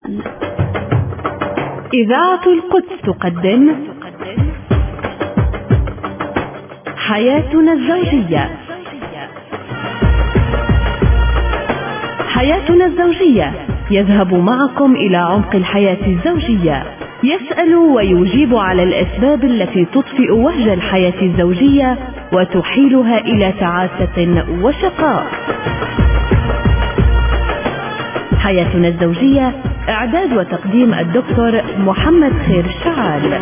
إذاعة القدس تقدم حياتنا الزوجية. حياتنا الزوجية يذهب معكم إلى عمق الحياة الزوجية، يسأل ويجيب على الأسباب التي تطفئ وهج الحياة الزوجية وتحيلها إلى تعاسة وشقاء. حياتنا الزوجية، إعداد وتقديم الدكتور محمد خير الشعال.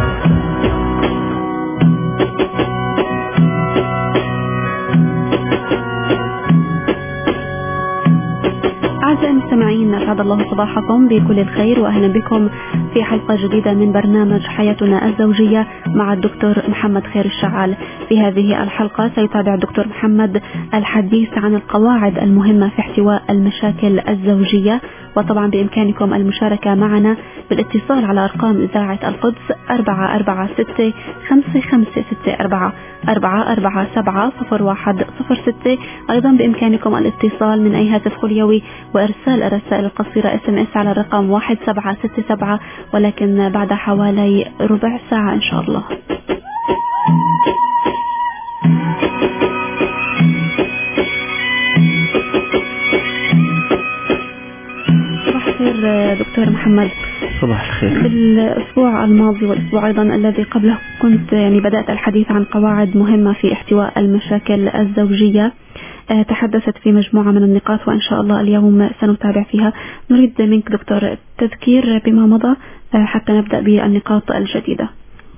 أعزائي المستمعين، أسعد الله صباحكم بكل الخير وأهلا بكم في حلقة جديدة من برنامج حياتنا الزوجية مع الدكتور محمد خير الشعال. في هذه الحلقة سيتابع الدكتور محمد الحديث عن القواعد المهمة في احتواء المشاكل الزوجية، وطبعا بإمكانكم المشاركة معنا بالاتصال على أرقام إذاعة القدس 446-5564 447-0106. أيضا بإمكانكم الاتصال من أي هاتف خليوي وإرسال الرسائل القصيرة SMS على الرقم 1767، ولكن بعد حوالي ربع ساعة إن شاء الله. دكتور محمد، صباح الخير. في الأسبوع الماضي والأسبوع أيضا الذي قبله كنت بدأت الحديث عن قواعد مهمة في احتواء المشاكل الزوجية، تحدثت في مجموعة من النقاط وإن شاء الله اليوم سنتابع فيها. نريد منك دكتور التذكير بما مضى حتى نبدأ بالنقاط الجديدة.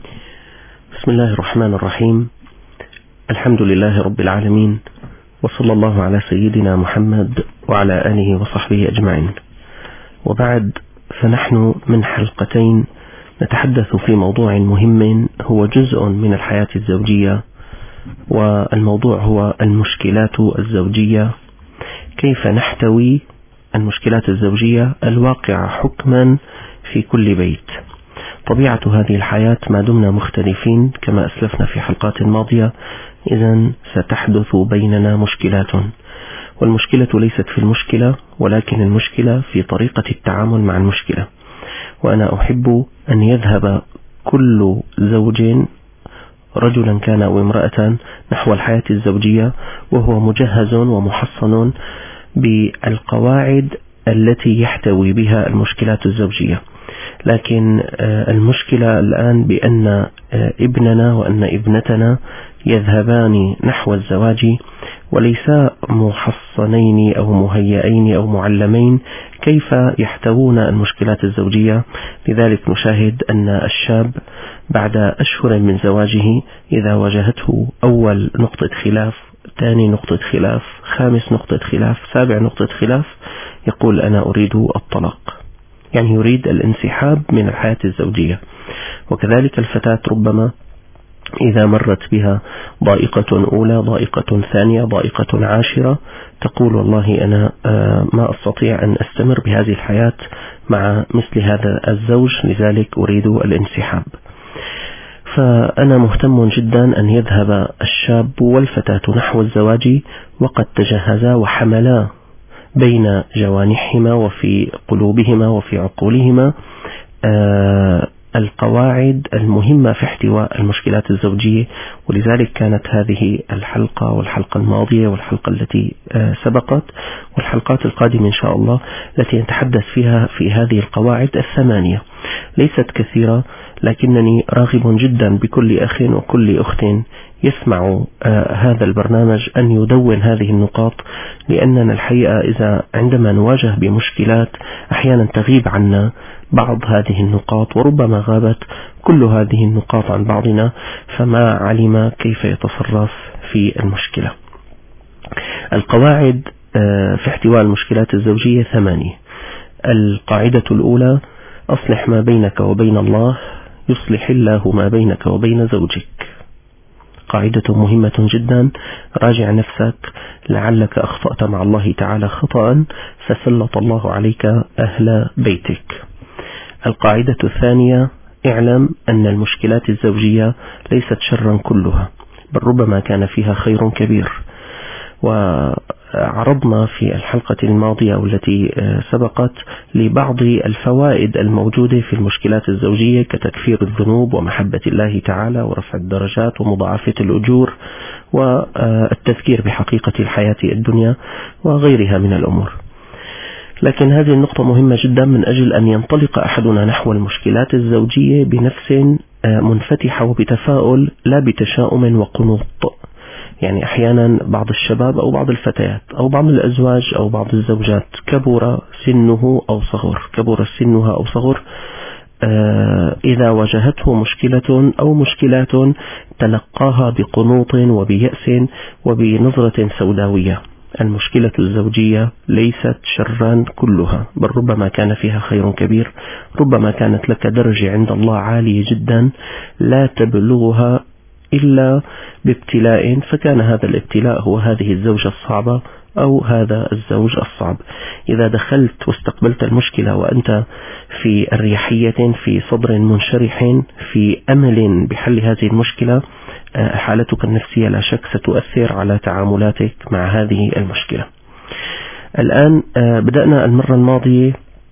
بسم الله الرحمن الرحيم، الحمد لله رب العالمين، وصلى الله على سيدنا محمد وعلى آله وصحبه أجمعين. وبعد، فنحن من حلقتين نتحدث في موضوع مهم هو جزء من الحياة الزوجية، والموضوع هو المشكلات الزوجية، كيف نحتوي المشكلات الزوجية الواقعة حكما في كل بيت. طبيعة هذه الحياة ما دمنا مختلفين كما أسلفنا في حلقات ماضية، إذن ستحدث بيننا مشكلات، والمشكلة ليست في المشكلة، ولكن المشكلة في طريقة التعامل مع المشكلة. وأنا أحب أن يذهب كل زوج، رجلا كان أو امرأة، نحو الحياة الزوجية وهو مجهز ومحصن بالقواعد التي يحتوي بها المشكلات الزوجية. لكن المشكلة الآن بأن ابننا وأن ابنتنا يذهبان نحو الزواج وليسا محصنين أو مهيئين أو معلمين كيف يحتوون المشكلات الزوجية. لذلك نشاهد أن الشاب بعد أشهر من زواجه إذا واجهته أول نقطة خلاف، ثاني نقطة خلاف، خامس نقطة خلاف، سابع نقطة خلاف، يقول أنا أريد الطلاق، يعني يريد الانسحاب من الحياة الزوجية. وكذلك الفتاة ربما إذا مرت بها ضائقة أولى، ضائقة ثانية، ضائقة عاشرة، تقول والله أنا ما أستطيع أن أستمر بهذه الحياة مع مثل هذا الزوج، لذلك أريد الانسحاب. فأنا مهتم جدا أن يذهب الشاب والفتاة نحو الزواج وقد تجهزا وحملا بين جوانحهما وفي قلوبهما وفي عقولهما القواعد المهمة في احتواء المشكلات الزوجية. ولذلك كانت هذه الحلقة والحلقة الماضية والحلقة التي سبقت والحلقات القادمة إن شاء الله التي نتحدث فيها في هذه القواعد الثمانية. ليست كثيرة، لكنني راغب جدا بكل أخ وكل أخت يسمع هذا البرنامج أن يدون هذه النقاط، لأننا الحقيقة إذا عندما نواجه بمشكلات أحيانا تغيب عنا بعض هذه النقاط، وربما غابت كل هذه النقاط عن بعضنا، فما علم كيف يتصرف في المشكلة. القواعد في احتواء المشكلات الزوجية 8. القاعدة الأولى: أصلح ما بينك وبين الله يصلح الله ما بينك وبين زوجك. قاعدة مهمة جدا، راجع نفسك لعلك أخطأت مع الله تعالى خطأ فسلط الله عليك أهل بيتك. القاعدة الثانية: اعلم أن المشكلات الزوجية ليست شرا كلها، بل ربما كان فيها خير كبير. عرضنا في الحلقة الماضية والتي سبقت لبعض الفوائد الموجودة في المشكلات الزوجية كتكفير الذنوب ومحبة الله تعالى ورفع الدرجات ومضاعفة الأجور والتذكير بحقيقة الحياة الدنيا وغيرها من الأمور. لكن هذه النقطة مهمة جدا من أجل أن ينطلق أحدنا نحو المشكلات الزوجية بنفس منفتحة وبتفاؤل لا بتشاؤم وقنوط. يعني أحيانا بعض الشباب أو بعض الفتيات أو بعض الأزواج أو بعض الزوجات كبر سنها أو صغر إذا واجهته مشكلة أو مشكلات تلقاها بقنوط وبيأس وبنظرة سوداوية. المشكلة الزوجية ليست شرا كلها، بل ربما كان فيها خير كبير، ربما كانت لك درجة عند الله عالية جدا لا تبلغها إلا بابتلاء، فكان هذا الابتلاء هو هذه الزوجة الصعبة أو هذا الزوج الصعب. إذا دخلت واستقبلت المشكلة وأنت في أريحية، في صدر منشرح، في أمل بحل هذه المشكلة، حالتك النفسية لا شك ستؤثر على تعاملاتك مع هذه المشكلة. الآن بدأنا المرة الماضية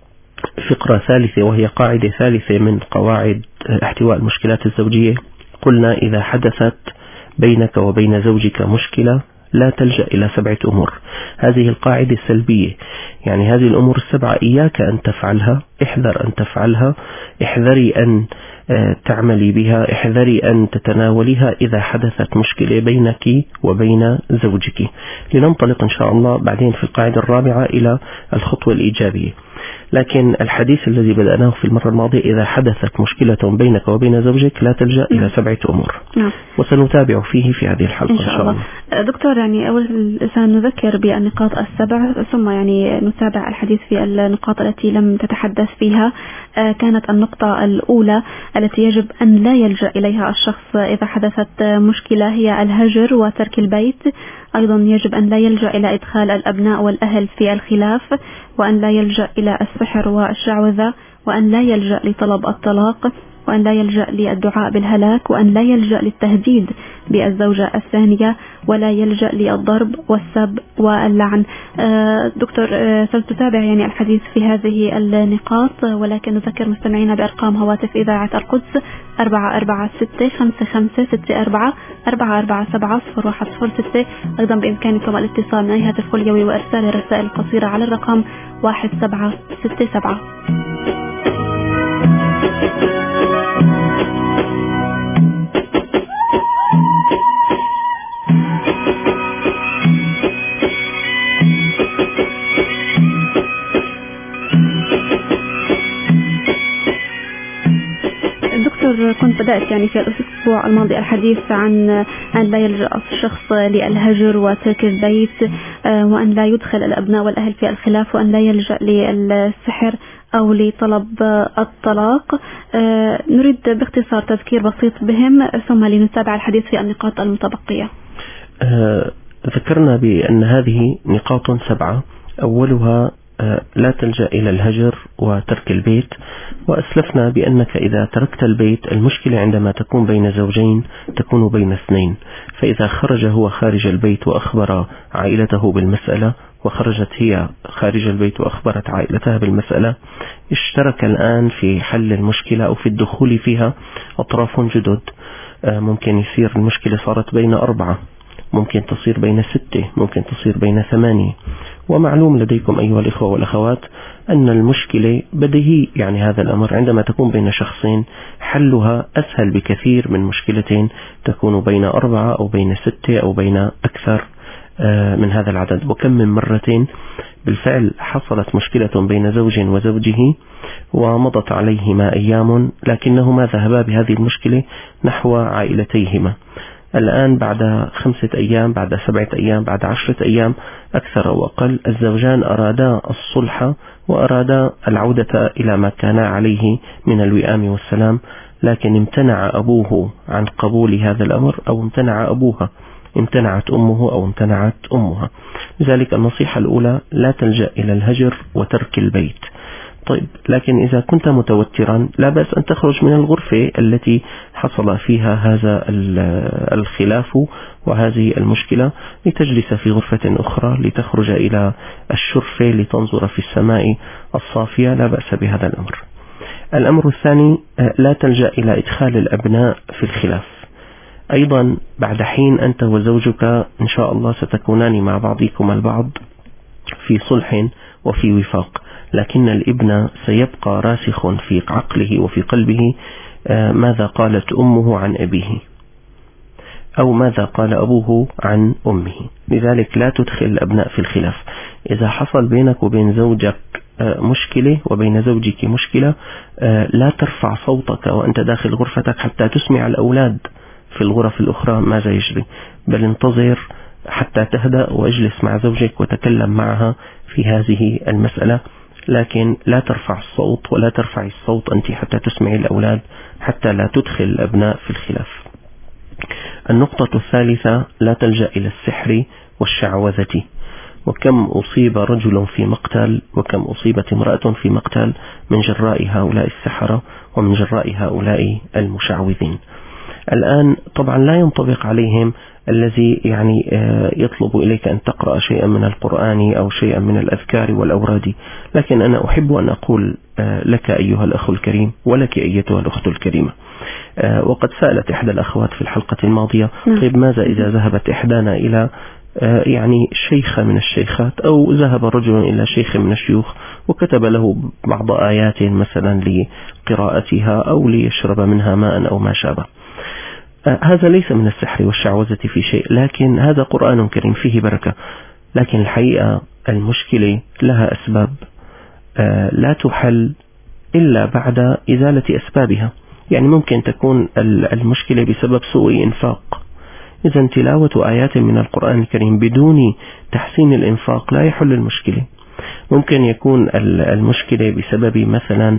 فقرة ثالثة وهي قاعدة ثالثة من قواعد احتواء المشكلات الزوجية. قلنا إذا حدثت بينك وبين زوجك مشكلة لا تلجأ إلى 7 أمور. هذه القاعدة السلبية، يعني هذه الأمور 7 إياك أن تفعلها، احذر أن تفعلها، احذري أن تعملي بها، احذري أن تتناوليها إذا حدثت مشكلة بينك وبين زوجك. لننطلق إن شاء الله بعدين في القاعدة الرابعة إلى الخطوة الإيجابية. لكن الحديث الذي بدأناه في المرة الماضية إذا حدثت مشكلة بينك وبين زوجك لا تلجأ إلى 7 أمور. وسنتابع فيه في هذه الحلقة إن شاء الله. دكتور، يعني أول سنذكر بالنقاط 7 ثم يعني نتابع الحديث في النقاط التي لم تتحدث فيها. كانت النقطة الأولى التي يجب أن لا يلجأ إليها الشخص إذا حدثت مشكلة هي الهجر وترك البيت. أيضا يجب أن لا يلجأ إلى إدخال الأبناء والأهل في الخلاف، وأن لا يلجأ إلى السحر والشعوذة، وأن لا يلجأ لطلب الطلاق، وأن لا يلجأ للدعاء بالهلاك، وأن لا يلجأ للتهديد بالزوجة الثانية، ولا يلجأ للضرب والسب واللعن. دكتور، ستتابع يعني الحديث في هذه النقاط، ولكن نذكر مستمعينا بأرقام هواتف إذاعة القدس 446-55-64-447-0106. أيضا بإمكانكم الاتصال معي هاتف اليومي وإرسال الرسائل القصيرة على الرقم 1767. دكتور، كنت بدأت يعني في الأسبوع الماضي الحديث عن أن لا يلجأ الشخص للهجر وترك البيت، وأن لا يدخل الأبناء والأهل في الخلاف، وأن لا يلجأ للسحر أو لطلب الطلاق. نريد باختصار تذكير بسيط بهم ثم لنتابع الحديث في النقاط المتبقية. ذكرنا بأن هذه نقاط 7. أولها لا تلجأ إلى الهجر وترك البيت، وأسلفنا بأنك إذا تركت البيت المشكلة عندما تكون بين زوجين تكون بين 2. فإذا خرج هو خارج البيت وأخبر عائلته بالمسألة، وخرجت هي خارج البيت وأخبرت عائلتها بالمسألة، اشترك الآن في حل المشكلة أو في الدخول فيها أطراف جدد. ممكن يصير المشكلة صارت بين 4، ممكن تصير بين 6، ممكن تصير بين 8. ومعلوم لديكم أيها الإخوة والأخوات أن المشكلة بديهي، يعني هذا الأمر عندما تكون بين شخصين حلها أسهل بكثير من مشكلة تكون بين 4 أو بين 6 أو بين أكثر من هذا العدد. وكم من مرة بالفعل حصلت مشكلة بين زوج وزوجه ومضت عليهما أيام لكنهما ذهبا بهذه المشكلة نحو عائلتيهما. الآن بعد 5 أيام، بعد 7 أيام، بعد 10 أيام أكثر أو أقل، الزوجان أرادا الصلح وأرادا العودة إلى ما كان عليه من الوئام والسلام، لكن امتنع أبوه عن قبول هذا الأمر، أو امتنع أبوها، امتنعت أمه أو امتنعت أمها. لذلك النصيحة الأولى لا تلجأ إلى الهجر وترك البيت. طيب، لكن إذا كنت متوترا لا بأس أن تخرج من الغرفة التي حصل فيها هذا الخلاف وهذه المشكلة، لتجلس في غرفة أخرى، لتخرج إلى الشرفة لتنظر في السماء الصافية، لا بأس بهذا الأمر. الأمر الثاني، لا تلجأ إلى إدخال الأبناء في الخلاف. أيضا بعد حين أنت وزوجك إن شاء الله ستكونان مع بعضكم البعض في صلح وفي وفاق، لكن الابن سيبقى راسخ في عقله وفي قلبه ماذا قالت أمه عن أبيه أو ماذا قال أبوه عن أمه. لذلك لا تدخل الأبناء في الخلاف. إذا حصل بينك وبين زوجك مشكلة وبين زوجك مشكلة، لا ترفع صوتك وأنت داخل غرفتك حتى تسمع الأولاد في الغرف الأخرى ماذا يجري، بل انتظر حتى تهدأ واجلس مع زوجك وتكلم معها في هذه المسألة، لكن لا ترفع الصوت ولا ترفع الصوت أنت حتى تسمعي الأولاد، حتى لا تدخل الأبناء في الخلاف. النقطة الثالثة، لا تلجأ إلى السحر والشعوذة. وكم أصيب رجل في مقتل وكم أصيبت امرأة في مقتل من جراء هؤلاء السحرة ومن جراء هؤلاء المشعوذين. الآن طبعا لا ينطبق عليهم الذي يعني يطلب إليك أن تقرأ شيئا من القرآن أو شيئا من الأذكار والأوراد، لكن أنا أحب أن أقول لك أيها الأخ الكريم ولك أيتها الأخت الكريمة، وقد سألت إحدى الأخوات في الحلقة الماضية، طيب ماذا إذا ذهبت إحدانا إلى يعني شيخة من الشيخات أو ذهب رجل إلى شيخ من الشيوخ وكتب له بعض آيات مثلا لقراءتها أو ليشرب منها ماء أو ما شابه. هذا ليس من السحر والشعوذة في شيء، لكن هذا قرآن كريم فيه بركة. لكن الحقيقة المشكلة لها أسباب لا تحل إلا بعد إزالة أسبابها. يعني ممكن تكون المشكلة بسبب سوء إنفاق. إذا تلاوة آيات من القرآن الكريم بدون تحسين الإنفاق لا يحل المشكلة. ممكن يكون المشكلة بسبب مثلا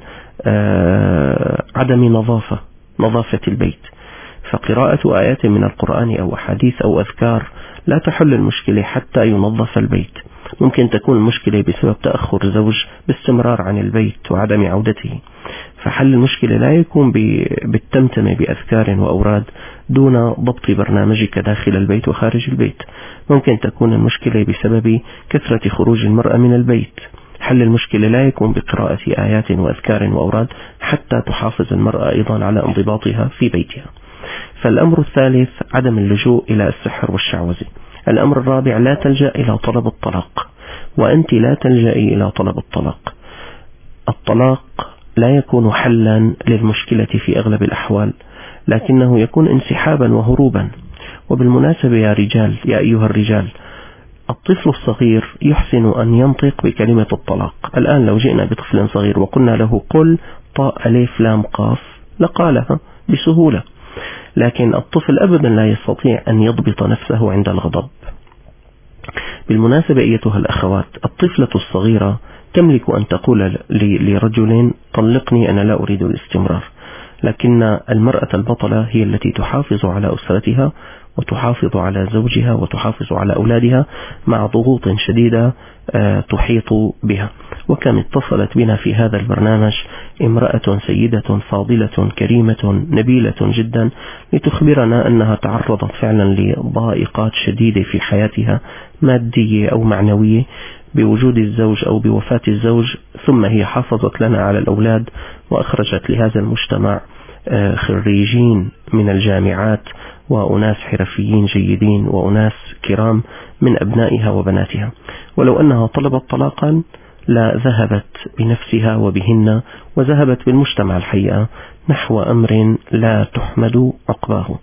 عدم نظافة البيت، فقراءة آيات من القرآن أو أحاديث أو أذكار لا تحل المشكلة حتى ينظف البيت. ممكن تكون المشكلة بسبب تأخر زوج باستمرار عن البيت وعدم عودته، فحل المشكلة لا يكون بالتمتمة بأذكار وأوراد دون ضبط برنامجك داخل البيت وخارج البيت. ممكن تكون المشكلة بسبب كثرة خروج المرأة من البيت، حل المشكلة لا يكون بقراءة آيات وأذكار وأوراد حتى تحافظ المرأة أيضا على انضباطها في بيتها. فالأمر الثالث عدم اللجوء إلى السحر والشعوذة. الأمر الرابع لا تلجأ إلى طلب الطلاق، وأنت لا تلجئي إلى طلب الطلاق. الطلاق لا يكون حلا للمشكلة في أغلب الأحوال، لكنه يكون انسحابا وهروبا. وبالمناسبة يا رجال، يا أيها الرجال، الطفل الصغير يحسن أن ينطق بكلمة الطلاق. الآن لو جئنا بطفل صغير وقلنا له قل طاء ألف لام قاف لقالها بسهولة، لكن الطفل أبدا لا يستطيع أن يضبط نفسه عند الغضب. بالمناسبة أيتها الأخوات، الطفلة الصغيرة تملك أن تقول لرجل طلقني أنا لا أريد الاستمرار، لكن المرأة البطلة هي التي تحافظ على أسرتها وتحافظ على زوجها وتحافظ على أولادها مع ضغوط شديدة تحيط بها. وكم اتصلت بنا في هذا البرنامج امرأة سيدة فاضلة كريمة نبيلة جدا لتخبرنا أنها تعرضت فعلا لضائقات شديدة في حياتها مادية أو معنوية بوجود الزوج أو بوفاة الزوج، ثم هي حافظت لنا على الأولاد وأخرجت لهذا المجتمع خريجين من الجامعات وأناس حرفيين جيدين وأناس كرام من أبنائها وبناتها. ولو أنها طلبت طلاقا لا ذهبت بنفسها وبهن وذهبت بالمجتمع الحقيقة نحو أمر لا تحمد عقباه.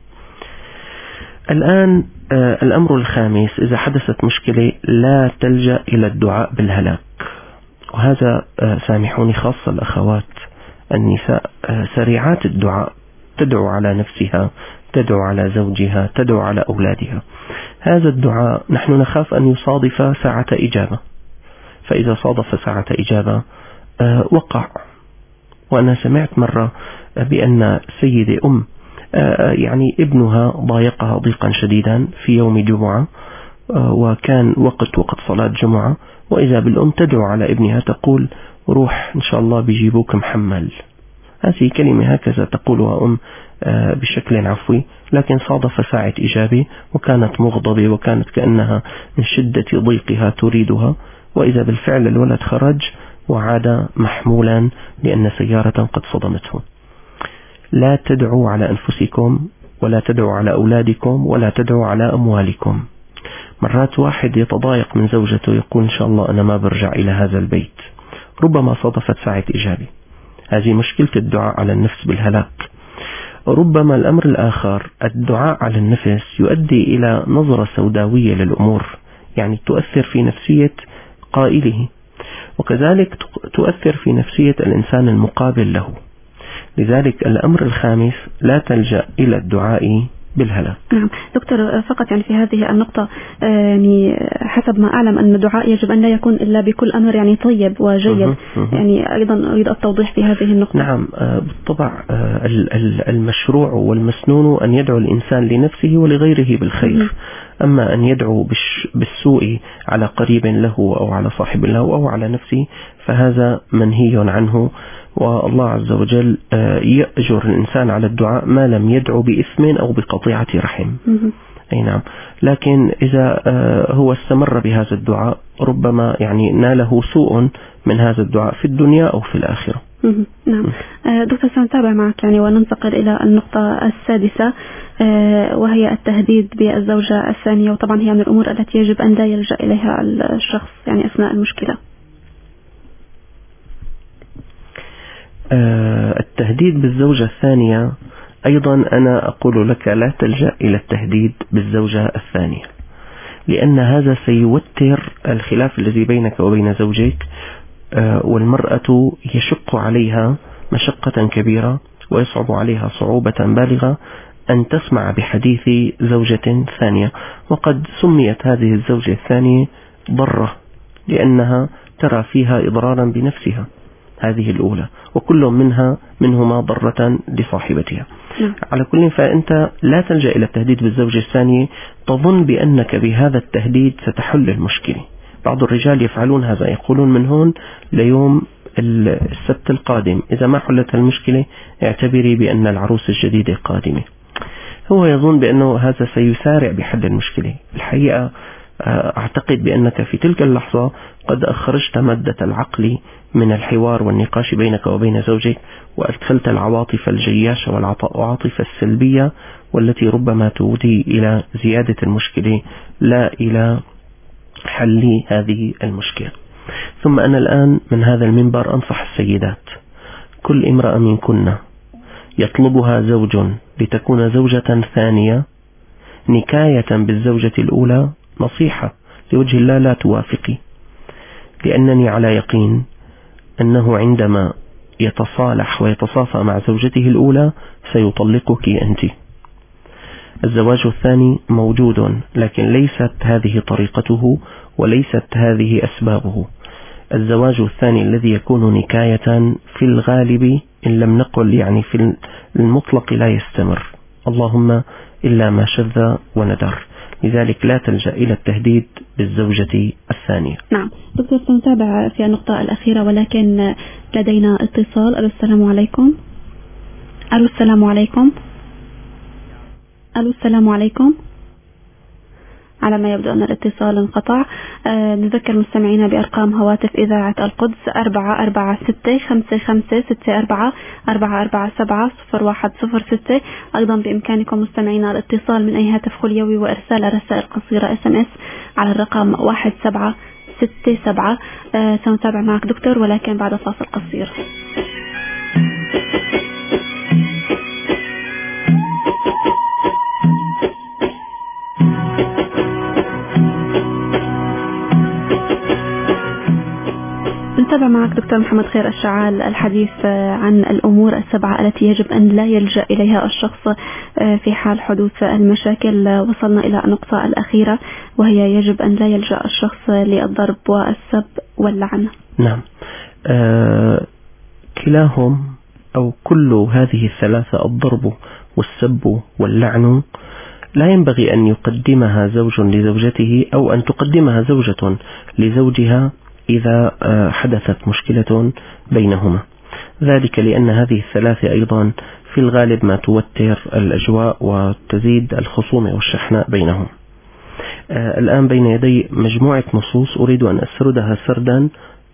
الآن الأمر الخامس، إذا حدثت مشكلة لا تلجأ إلى الدعاء بالهلاك. وهذا سامحوني خاصة الأخوات النساء سريعات الدعاء، تدعو على نفسها، تدعو على زوجها، تدعو على أولادها. هذا الدعاء نحن نخاف أن يصادف ساعة إجابة، فإذا صادف ساعة إجابة وقع. وأنا سمعت مرة بأن سيدة يعني ابنها ضايقها ضيقا شديدا في يوم جمعة، وكان وقت صلاة جمعة، وإذا بالأم تدعو على ابنها تقول روح إن شاء الله بيجيبوك محمل. هذه كلمة هكذا تقولها بشكل عفوي، لكن صادف ساعة إجابة وكانت مغضبة وكانت كأنها من شدة ضيقها تريدها، وإذا بالفعل الولد خرج وعاد محمولا لأن سيارة قد صدمته. لا تدعوا على أنفسكم ولا تدعوا على أولادكم ولا تدعوا على أموالكم. مرات واحد يتضايق من زوجته يقول إن شاء الله أنا ما برجع إلى هذا البيت، ربما صادفت ساعة إجابة. هذه مشكلة الدعاء على النفس بالهلاك. ربما الأمر الآخر، الدعاء على النفس يؤدي إلى نظرة سوداوية للأمور، يعني تؤثر في نفسية قائله، وكذلك تؤثر في نفسية الإنسان المقابل له. لذلك الأمر الخامس، لا تلجأ إلى الدعاء بالهلاك. نعم دكتور، فقط يعني في هذه النقطة يعني حسب ما أعلم أن الدعاء يجب أن لا يكون إلا بكل أمر يعني طيب وجيد. يعني أيضا أريد التوضيح في هذه النقطة. نعم بالطبع، المشروع والمسنون أن يدعو الإنسان لنفسه ولغيره بالخير. أما أن يدعو بالسوء على قريب له أو على صاحب له أو على نفسه فهذا منهي عنه، والله عز وجل يأجر الإنسان على الدعاء ما لم يدعو بإثم أو بقطيعة رحم. أي نعم، لكن إذا هو استمر بهذا الدعاء ربما يعني ناله سوء من هذا الدعاء في الدنيا أو في الآخرة. نعم دكتور، سنتابع معك يعني وننتقل إلى النقطة السادسة، وهي التهديد بالزوجة الثانية، وطبعا هي من الأمور التي يجب أن لا يلجأ إليها الشخص يعني أثناء المشكلة. التهديد بالزوجة الثانية أيضا أنا أقول لك لا تلجأ إلى التهديد بالزوجة الثانية، لأن هذا سيوتر الخلاف الذي بينك وبين زوجك، والمرأة يشق عليها مشقة كبيرة ويصعب عليها صعوبة بالغة أن تسمع بحديث زوجة ثانية. وقد سميت هذه الزوجة الثانية ضرة لأنها ترى فيها إضرارا بنفسها هذه الأولى، وكل منهما ضرة لصاحبتها. على كل فأنت لا تلجأ إلى التهديد بالزوجة الثانية تظن بأنك بهذا التهديد ستحل المشكلة. بعض الرجال يفعلون هذا، يقولون من هون ليوم السبت القادم إذا ما حلت المشكلة اعتبري بأن العروس الجديدة قادمة. هو يظن بأنه هذا سيسارع بحل المشكلة. الحقيقة أعتقد بأنك في تلك اللحظة قد أخرجت مادة العقل من الحوار والنقاش بينك وبين زوجك، وأدخلت العواطف الجياشة والعواطف السلبية والتي ربما تؤدي إلى زيادة المشكلة لا إلى حل هذه المشكلة. ثم أنا الآن من هذا المنبر أنصح السيدات، كل امرأة منكن يطلبها زوج لتكون زوجة ثانية نكاية بالزوجة الأولى، نصيحة لوجه الله لا توافقي، لأنني على يقين أنه عندما يتصالح ويتصافى مع زوجته الأولى سيطلقك أنت. الزواج الثاني موجود، لكن ليست هذه طريقته وليست هذه أسبابه. الزواج الثاني الذي يكون نكاية في الغالب إن لم نقل يعني في المطلق لا يستمر، اللهم إلا ما شذ وندر. لذلك لا تلجأ إلى التهديد بالزوجة الثانية. نعم دكتور، سنتابع في النقطة الأخيرة، ولكن لدينا اتصال. ألو السلام عليكم. ألو السلام عليكم. ألو السلام عليكم. على ما يبدو أن الاتصال انقطع. نذكر مستمعينا بأرقام هواتف إذاعة القدس 446-5564-447-0106. أيضا بإمكانكم مستمعينا الاتصال من أي هاتف خليوي وإرسال رسائل قصيرة SMS على الرقم 1767. سنتابع معك دكتور ولكن بعد فاصل قصير. نتابع معك دكتور محمد خير الشعال الحديث عن الأمور السبعة التي يجب أن لا يلجأ إليها الشخص في حال حدوث المشاكل. وصلنا إلى النقطة الأخيرة وهي يجب أن لا يلجأ الشخص للضرب والسب واللعن. نعم، كلاهم أو كل هذه الثلاثة، الضرب والسب واللعن، لا ينبغي أن يقدمها زوج لزوجته أو أن تقدمها زوجة لزوجها إذا حدثت مشكلة بينهما، ذلك لأن هذه الثلاثة أيضا في الغالب ما توتر الأجواء وتزيد الخصومة والشحناء بينهم. الآن بين يدي مجموعة نصوص أريد أن أسردها سردا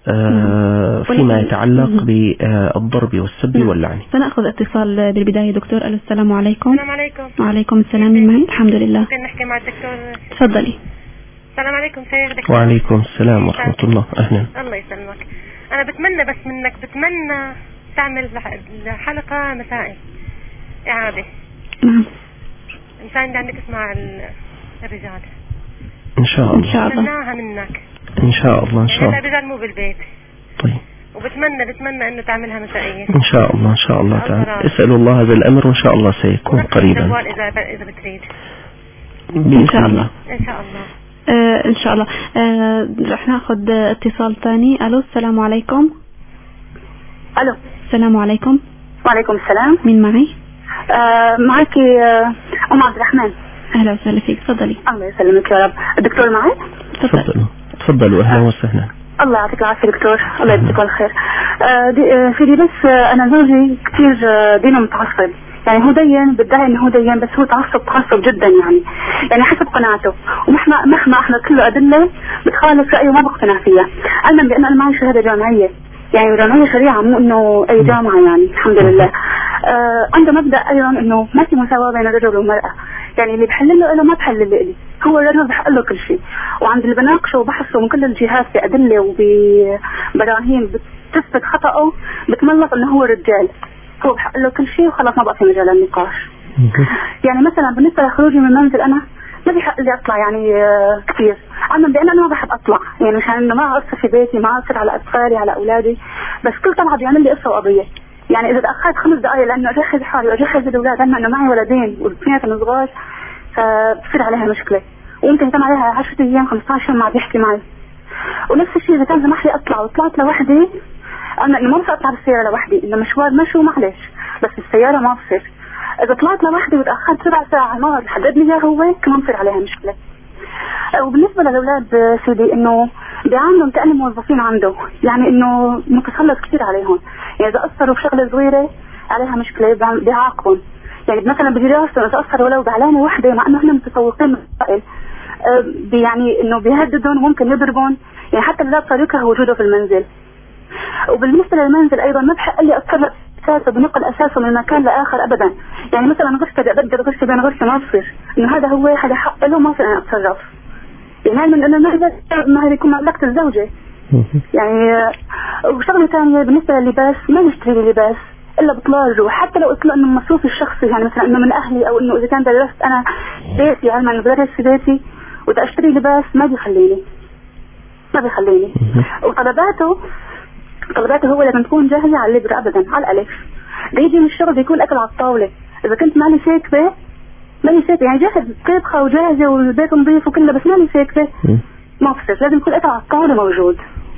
فيما يتعلق بالضرب والسب واللعن. سنأخذ اتصال بالبداية. دكتور، السلام عليكم. السلام عليكم. وعليكم السلام. من معي؟ الحمد لله. ممكن نحكي مع الدكتور؟ تفضلي. السلام عليكم شيخ دكتور. وعليكم السلام ورحمة الله. أهلا. الله يسلمك. أنا بتمنى بس منك تعمل حلقة مسائي إعادة. نعم. إنسان عندك اسمع الرجال. إن شاء الله. إن شاء الله. بتمناها منك. إن شاء الله. إن شاء الله. الرجال مو بالبيت. طيب. وبتمنى إنه تعملها مسائية. إن شاء الله. إن شاء الله تعالى. اسألوا الله هذا الأمر وإن شاء الله سيكون قريبا. إذا بتريد. إن شاء الله. إن شاء الله. إن شاء الله. رح ناخذ اتصال ثاني. ألو، السلام عليكم. ألو. السلام عليكم. وعليكم السلام. مين معي؟ معك أم عبد الرحمن. أهلا وسهلا فيك. تفضلي. الله يسلمك يا رب. الدكتور معي؟ تفضلوا. أهلا وسهلا. الله يعطيك العافية دكتور. الله يجزيك الخير. في بس أنا زوجي كثير دينه متعصب، يعني هو دين، بدعي انه هو دين، بس هو تعصب جدا يعني حسب قناعته، ومهما احنا كله ادله بتخالف رايه ما بقتنع فيها. علما بان انا معي شهاده جامعيه، يعني جامعيه شريعه، مو انه اي جامعه، يعني الحمد لله. عنده مبدا ايضا انه ما في مساواه بين الرجل والمراه، يعني اللي بحلل له ما بحلل لي، هو الرجل بحق له كل شيء. وعند اللي بناقشه وبحثه من كل الجهات بادله وببراهين بتثبت خطأه بتملق انه هو رجال، هو بحق له كل شيء وخلاص ما بقى في مجال النقاش. يعني مثلا بالنسبة لخروجي من المنزل أنا ما بحق لي أطلع يعني كثير، عما بأن أنا ما بحب أطلع، يعني مشان إنه ما أقصر في بيتي، ما أقصر على أطفالي على أولادي، بس كل طلعة بيعمل لي قصة وقضية. يعني إذا تأخرت 5 دقائق لأنه أجهز حالي وأجهز الأولاد، أنا إنه معي ولدين والاثنين صغار، فبصير عليها مشكلة، وممكن يتم عليها 10 أيام 15 يوم ما بيحكي معي. ونفس الشيء إذا كان سمح لي أطلع وطلعت لوحدي، أنا إنه ما بصير أطلع بالسيارة لوحدي، إنه مشوار مشوا معلش، بس السيارة ما بصير. إذا طلعت لوحدي وتأخرت 7 ساعات ما حدد لي إياه هو، كمان بصير عليها مشكلة. وبالنسبة للأولاد سيدي إنه بيعاملوا كأنهم موظفين عنده، يعني إنه متسلط كثير عليهم، يعني إذا قصروا بشغلة صغيرة عليها مشكلة بيعاقبهم. يعني مثلا بدراسة إذا قصروا ولو بعلامة واحدة مع إنه إحنا متفوقين بالمسائل، يعني إنه بيهددهم وممكن يضربون، يعني حتى الأولاد صاروا يكرهوا وجوده في المنزل. وبالنسبة للمنزل أيضا ما بحق لي أتصرف أساسه بنقل أساسه من مكان لآخر أبدا، يعني مثلا غرفتي أبدل غرفتي بين غرفتي ما بصير، إنه هذا هو حدا حق له ما بصير أنا أتصرف، يعني من إنه ما هذا يكون مملكة الزوجة. يعني وشغلة ثانية بالنسبة لللباس ما نشتري لي لباس إلا بطلاجه، وحتى لو قلت له إنه مصروفي الشخصي، يعني مثلا إنه من أهلي، أو إنه إذا كان درست أنا بيتي، علما إنه بدرس في بيتي وإذا أشتري لباس ما بيخليني. طلباته هو لما تكون جاهزة على اللبر أبدا، على الألف. بيجي من الشغل بيكون الأكل على الطاولة، إذا كنت مالي ساكبة يعني جاهز طبخة وجاهزة والبيت نظيف وكله، بس مالي ساكبة ما بصير، لازم يكون الأكل على الطاولة موجود.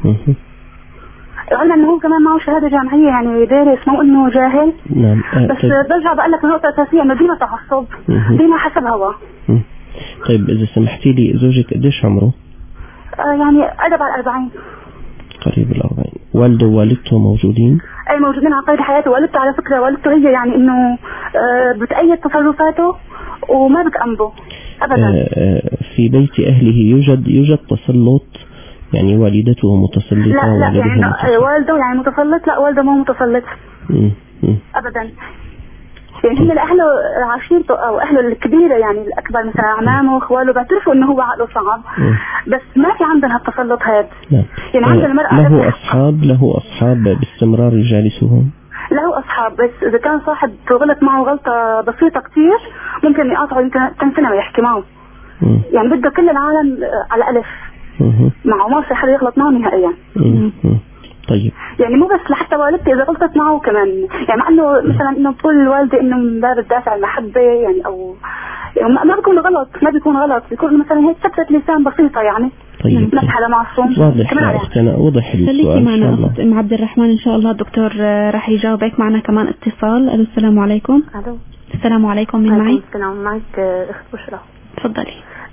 علما أنه هو كمان معه شهادة جامعية، يعني دارس، مو إنه جاهل. نعم. بس برجع بقول لك النقطة الأساسية إنه دينا تعصب، دينا حسب هوا. طيب إذا سمحتي لي، زوجك قديش عمره؟ يعني قرب على 40. قريب 40. والده ووالدته موجودين؟ أي موجودين على قيد حياته. والدته على فكرة والدته هي يعني إنه بتأيد تصرفاته وما بتأنبه أبدا. في بيت أهله يوجد تسلط، يعني والدته متسلطة؟ لا يعني والده يعني متسلط؟ لا، والده مو متسلط أبدا. يعني هم أهله عشيرته أو أهله الكبيرة، يعني الأكبر مثلا أعمامه وأخواله بيعترفوا إنه هو عقله صعب، بس ما في عندنا التسلط هذا. يعني عند المرأة له أصحاب باستمرار يجالسهم؟ له أصحاب، بس إذا كان صاحب غلط معه غلطة بسيطة كتير ممكن يقاطعه يمكن سنة ويحكي معه. يعني بده كل العالم على ألف معه، ما في حد يغلط معه نهائيا. طيب. يعني مو بس لحتى والدتي إذا غلطت معه كمان، يعني مع إنه مثلا إنه بقول الوالدة إنه من باب الدافع المحبة، يعني أو يعني ما بيكون غلط، بيكون مثلا هيك سكتة لسان بسيطة، يعني طيب. نفس على معصوم. واضح يا أختنا، وضح لي السؤال. خليكي معنا أخت أم عبد الرحمن إن شاء الله. الدكتور راح يجاوبك. معنا كمان اتصال. ألو، السلام عليكم. ألو، السلام عليكم. من معي؟ السلام، معك أخت بشرى. تفضلي.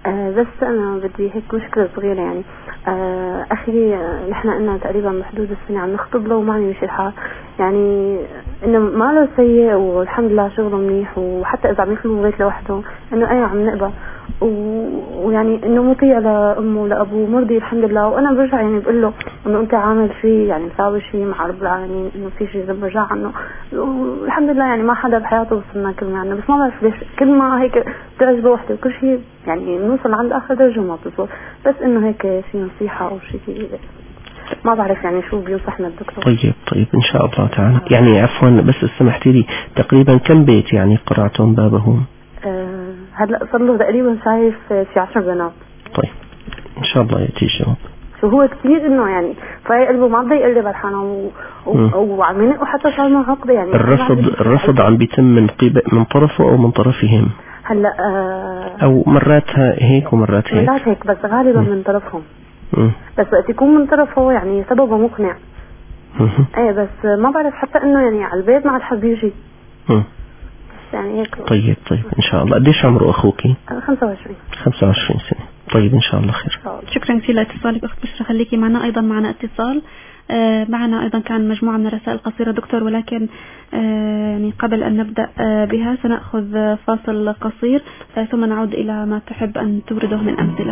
بس أنا بدي هيك مشكلة صغيرة يعني. أخي نحن قلنا تقريبا بحدود السنة عم نخطب له وما عم يمشي الحال، يعني إنه ما له سيء والحمد لله شغله منيح، وحتى إذا عم يخلو بيت لوحده إنه عم نقبل، ويعني إنه مطيع لأمه ولأبوه مرضي الحمد لله. وأنا برجع يعني بقول له إنه أنت عامل شيء يعني مساوي شيء مع رب العالمين، إنه في شيء برجع عنه والحمد لله. يعني ما حدا بحياته وصلنا كلمة عنه، بس ما بعرف ليش كل ما هيك تعجبه وحده وكل شيء يعني نوصل عند آخر درجة ما بتزبط. بس إنه هيك في نصيحة أو شيء ما بعرف يعني شو بينصحنا الدكتور. طيب إن شاء الله تعالى. يعني عفوا بس سمحتي لي، تقريبا كم بيت يعني قرأتم بابهم؟ هلا صار له تقريبا شايف في 10 بنات. طيب إن شاء الله يأتي الجواب. شو هو كثير إنه يعني فاي قلبه ما بده يقلب بالحنان وعم ينق، وحتى صار له عقدة يعني. الرفض عم بيتم من طرفه أو من طرفهم؟ هلا أو مرات هيك ومرات هيك. مرات هيك بس غالبا من طرفهم. بس وقت يكون من طرفه يعني سببه مقنع. ايه بس ما بعرف حتى انه يعني على البيت ما عاد حد يجي. يعني هيك. طيب إن شاء الله. قديش عمره أخوكي؟ 25 سنة. طيب إن شاء الله خير. شكرا كثير لاتصالك أخت بشرى. خليكي معنا. أيضا معنا اتصال، معنا أيضا كان مجموعة من الرسائل القصيرة دكتور، ولكن يعني قبل أن نبدأ بها سنأخذ فاصل قصير ثم نعود إلى ما تحب أن تورده من أمثلة.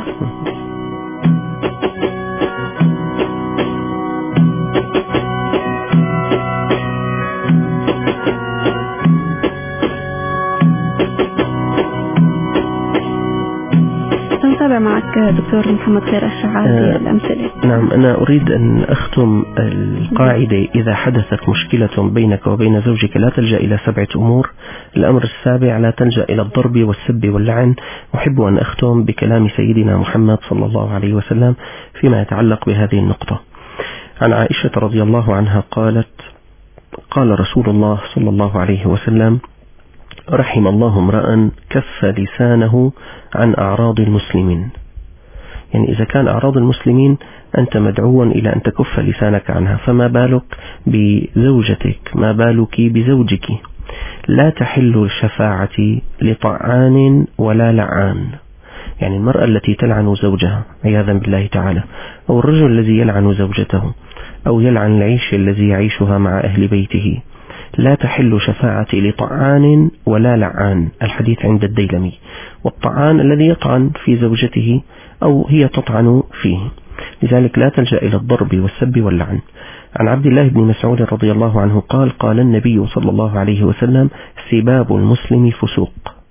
نتابع معك دكتور محمد خير الشعال الأمثلة. نعم، أنا أريد أن أختم القاعدة: إذا حدثت مشكلة بينك وبين زوجك لا تلجأ إلى 7 أمور. الأمر السابع: لا تلجأ إلى الضرب والسب واللعن. أحب أن أختم بكلام سيدنا محمد صلى الله عليه وسلم فيما يتعلق بهذه النقطة. عن عائشة رضي الله عنها قالت: قال رسول الله صلى الله عليه وسلم: رحم الله امرأ كف لسانه عن أعراض المسلمين. يعني إذا كان أعراض المسلمين أنت مدعوا إلى أن تكف لسانك عنها، فما بالك بزوجتك، ما بالك بزوجك. لا تحل الشفاعة لطعان ولا لعان. يعني المرأة التي تلعن زوجها عياذا بالله تعالى، أو الرجل الذي يلعن زوجته، أو يلعن العيش الذي يعيشها مع أهل بيته، لا تحل شفاعتي لطعان ولا لعان. الحديث عند الديلمي. والطعان الذي يطعن في زوجته أو هي تطعن فيه، لذلك لا تلجأ إلى الضرب والسب واللعن. عن عبد الله بن مسعود رضي الله عنه قال: قال النبي صلى الله عليه وسلم: سباب المسلم فسوق.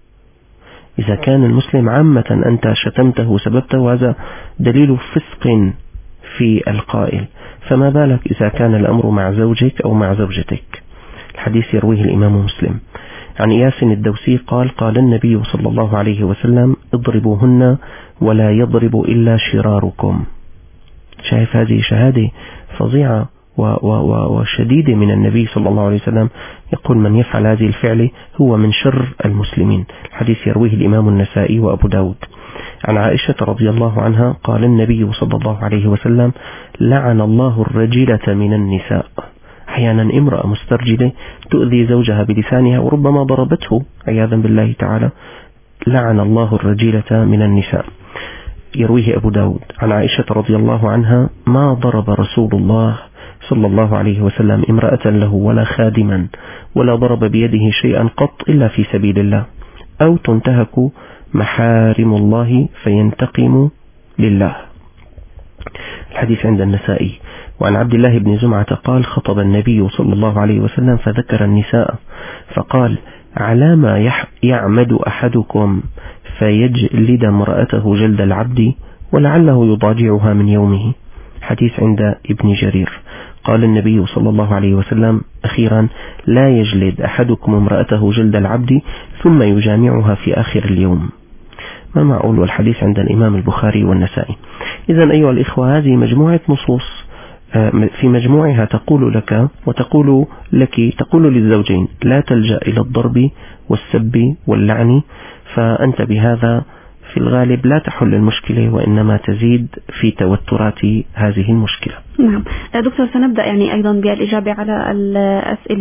إذا كان المسلم عامة أنت شتمته وسببته، هذا دليل فسق في القائل، فما بالك إذا كان الأمر مع زوجك أو مع زوجتك. الحديث يرويه الإمام مسلم. عن إياس الدوسي قال: قال النبي صلى الله عليه وسلم: اضربوهن ولا يضرب إلا شراركم. شايف هذه شهادة فظيعة وشديدة من النبي صلى الله عليه وسلم، يقول: من يفعل هذه الفعل هو من شر المسلمين. الحديث يرويه الإمام النسائي وأبو داود. عن عائشة رضي الله عنها قال النبي صلى الله عليه وسلم: لعن الله الرجلة من النساء. أحيانا امرأة مسترجلة تؤذي زوجها بلسانها وربما ضربته عياذا بالله تعالى. لعن الله الرجلة من النساء. يرويه أبو داود. عن عائشة رضي الله عنها: ما ضرب رسول الله صلى الله عليه وسلم امرأة له ولا خادما، ولا ضرب بيده شيئا قط إلا في سبيل الله، أو تنتهك محارم الله فينتقم لله. الحديث عند النسائي. وعن عبد الله بن زمعة قال: خطب النبي صلى الله عليه وسلم فذكر النساء فقال: على ما يعمد أحدكم فيجلد امرأته جلد العبد ولعله يضاجعها من يومه. حديث عند ابن جرير. قال النبي صلى الله عليه وسلم أخيرا: لا يجلد أحدكم امرأته جلد العبد ثم يجامعها في آخر اليوم. ما معقول؟ والحديث عند الإمام البخاري والنسائي. إذن أيها الإخوة، هذه مجموعة نصوص في مجموعها تقول لك وتقول لك، تقول للزوجين: لا تلجأ إلى الضرب والسب واللعن. فأنت بهذا في الغالب لا تحل المشكلة، وإنما تزيد في توترات هذه المشكلة. نعم دكتور، سنبدأ يعني أيضا بالإجابة على الأسئلة،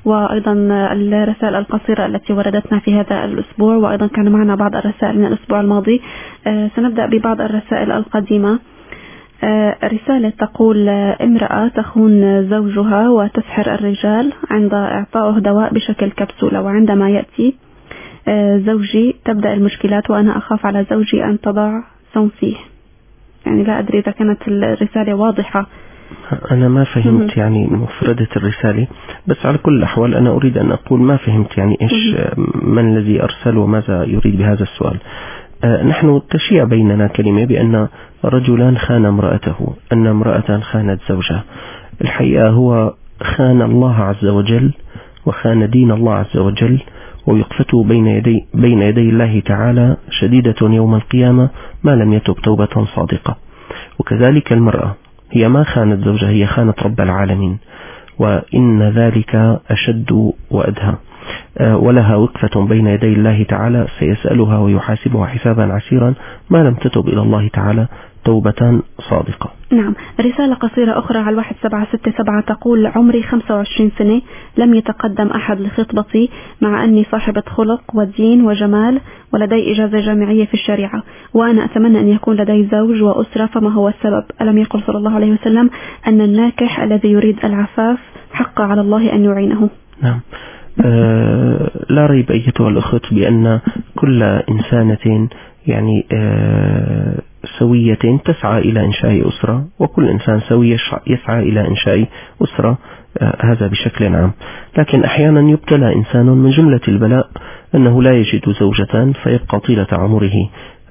وأيضا الرسائل القصيرة التي وردتنا في هذا الأسبوع، وأيضا كان معنا بعض الرسائل من الأسبوع الماضي. سنبدأ ببعض الرسائل القديمة. رسالة تقول: امرأة تخون زوجها وتسحر الرجال عند إعطائه دواء بشكل كبسولة، وعندما يأتي زوجي تبدأ المشكلات وأنا أخاف على زوجي أن تضع سم فيه. يعني لا أدري إذا كانت الرسالة واضحة. أنا ما فهمت يعني مفردة الرسالة، بس على كل الأحوال أنا أريد أن أقول ما فهمت يعني إيش من الذي أرسل وماذا يريد بهذا السؤال. نحن تشيع بيننا كلمة بأن رجلان خان امرأته، أن امرأة خانت زوجها. الحقيقة هو خان الله عز وجل وخان دين الله عز وجل، ويقفته بين يدي الله تعالى شديدة يوم القيامة ما لم يتب توبة صادقة. وكذلك المرأة هي ما خانت زوجها، هي خانت رب العالمين، وإن ذلك أشد وأدهى، ولها وقفة بين يدي الله تعالى سيسألها ويحاسبها حسابا عسيرا ما لم تتب إلى الله تعالى توبة صادقة. نعم. رسالة قصيرة أخرى على 1767 تقول: عمري 25 سنة، لم يتقدم أحد لخطبتي مع أني صاحبة خلق ودين وجمال ولدي إجازة جامعية في الشريعة، وأنا أتمنى أن يكون لدي زوج وأسرة، فما هو السبب؟ ألم يقل صلى الله عليه وسلم أن الناكح الذي يريد العفاف حق على الله أن يعينه؟ نعم. لا ريب أيتها الأخت بأن كل إنسانة يعني سوية تسعى إلى إنشاء أسرة، وكل إنسان سوي يسعى إلى إنشاء أسرة، هذا بشكل عام. لكن أحيانا يبتلى إنسان من جملة البلاء أنه لا يجد زوجة فيبقى طيلة عمره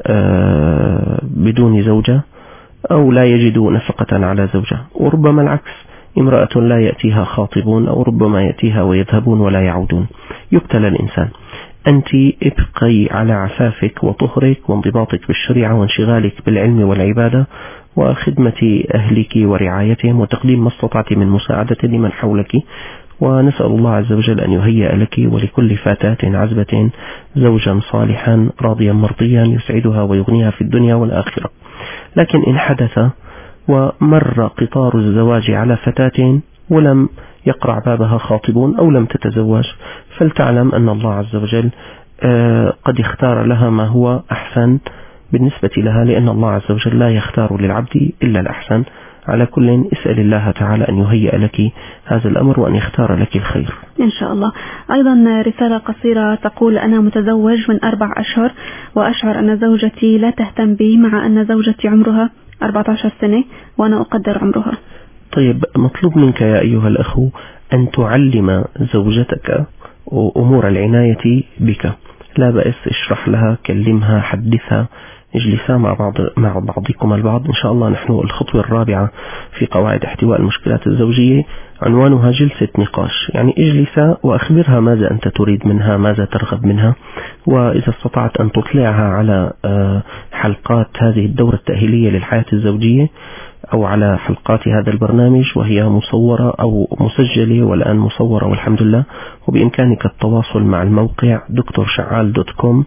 بدون زوجة، أو لا يجد نفقة على زوجة. وربما العكس، امرأة لا يأتيها خاطبون، أو ربما يأتيها ويذهبون ولا يعودون. يبتلى الإنسان. أنت ابقي على عفافك وطهرك وانضباطك بالشريعة وانشغالك بالعلم والعبادة وخدمة أهلك ورعايتهم وتقديم ما استطعت من مساعدة لمن حولك، ونسأل الله عز وجل أن يهيئ لك ولكل فتاة عزبة زوجا صالحا راضيا مرضيا يسعدها ويغنيها في الدنيا والآخرة. لكن إن حدث ومر قطار الزواج على فتاة ولم يقرع بابها خاطبون أو لم تتزوج، فلتعلم أن الله عز وجل قد اختار لها ما هو أحسن بالنسبة لها، لأن الله عز وجل لا يختار للعبد إلا الأحسن. على كل اسأل الله تعالى أن يهيئ لك هذا الأمر وأن يختار لك الخير إن شاء الله. أيضا رسالة قصيرة تقول: أنا متزوج من 4 أشهر وأشعر أن زوجتي لا تهتم بي، مع أن زوجتي عمرها 14 سنة وأنا أقدر عمرها. طيب، مطلوب منك يا أيها الأخ أن تعلم زوجتك أمور العناية بك. لا بأس، اشرح لها، كلمها، حدثها، اجلسا مع بعضكم البعض. إن شاء الله نحن الخطوة الرابعة في قواعد احتواء المشكلات الزوجية عنوانها جلسة نقاش. يعني اجلسا وأخبرها ماذا أنت تريد منها، ماذا ترغب منها، وإذا استطعت أن تطلعها على حلقات هذه الدورة التأهيلية للحياة الزوجية أو على حلقات هذا البرنامج وهي مصورة أو مسجلة، والآن مصورة والحمد لله. وبإمكانك التواصل مع الموقع drsha'al.com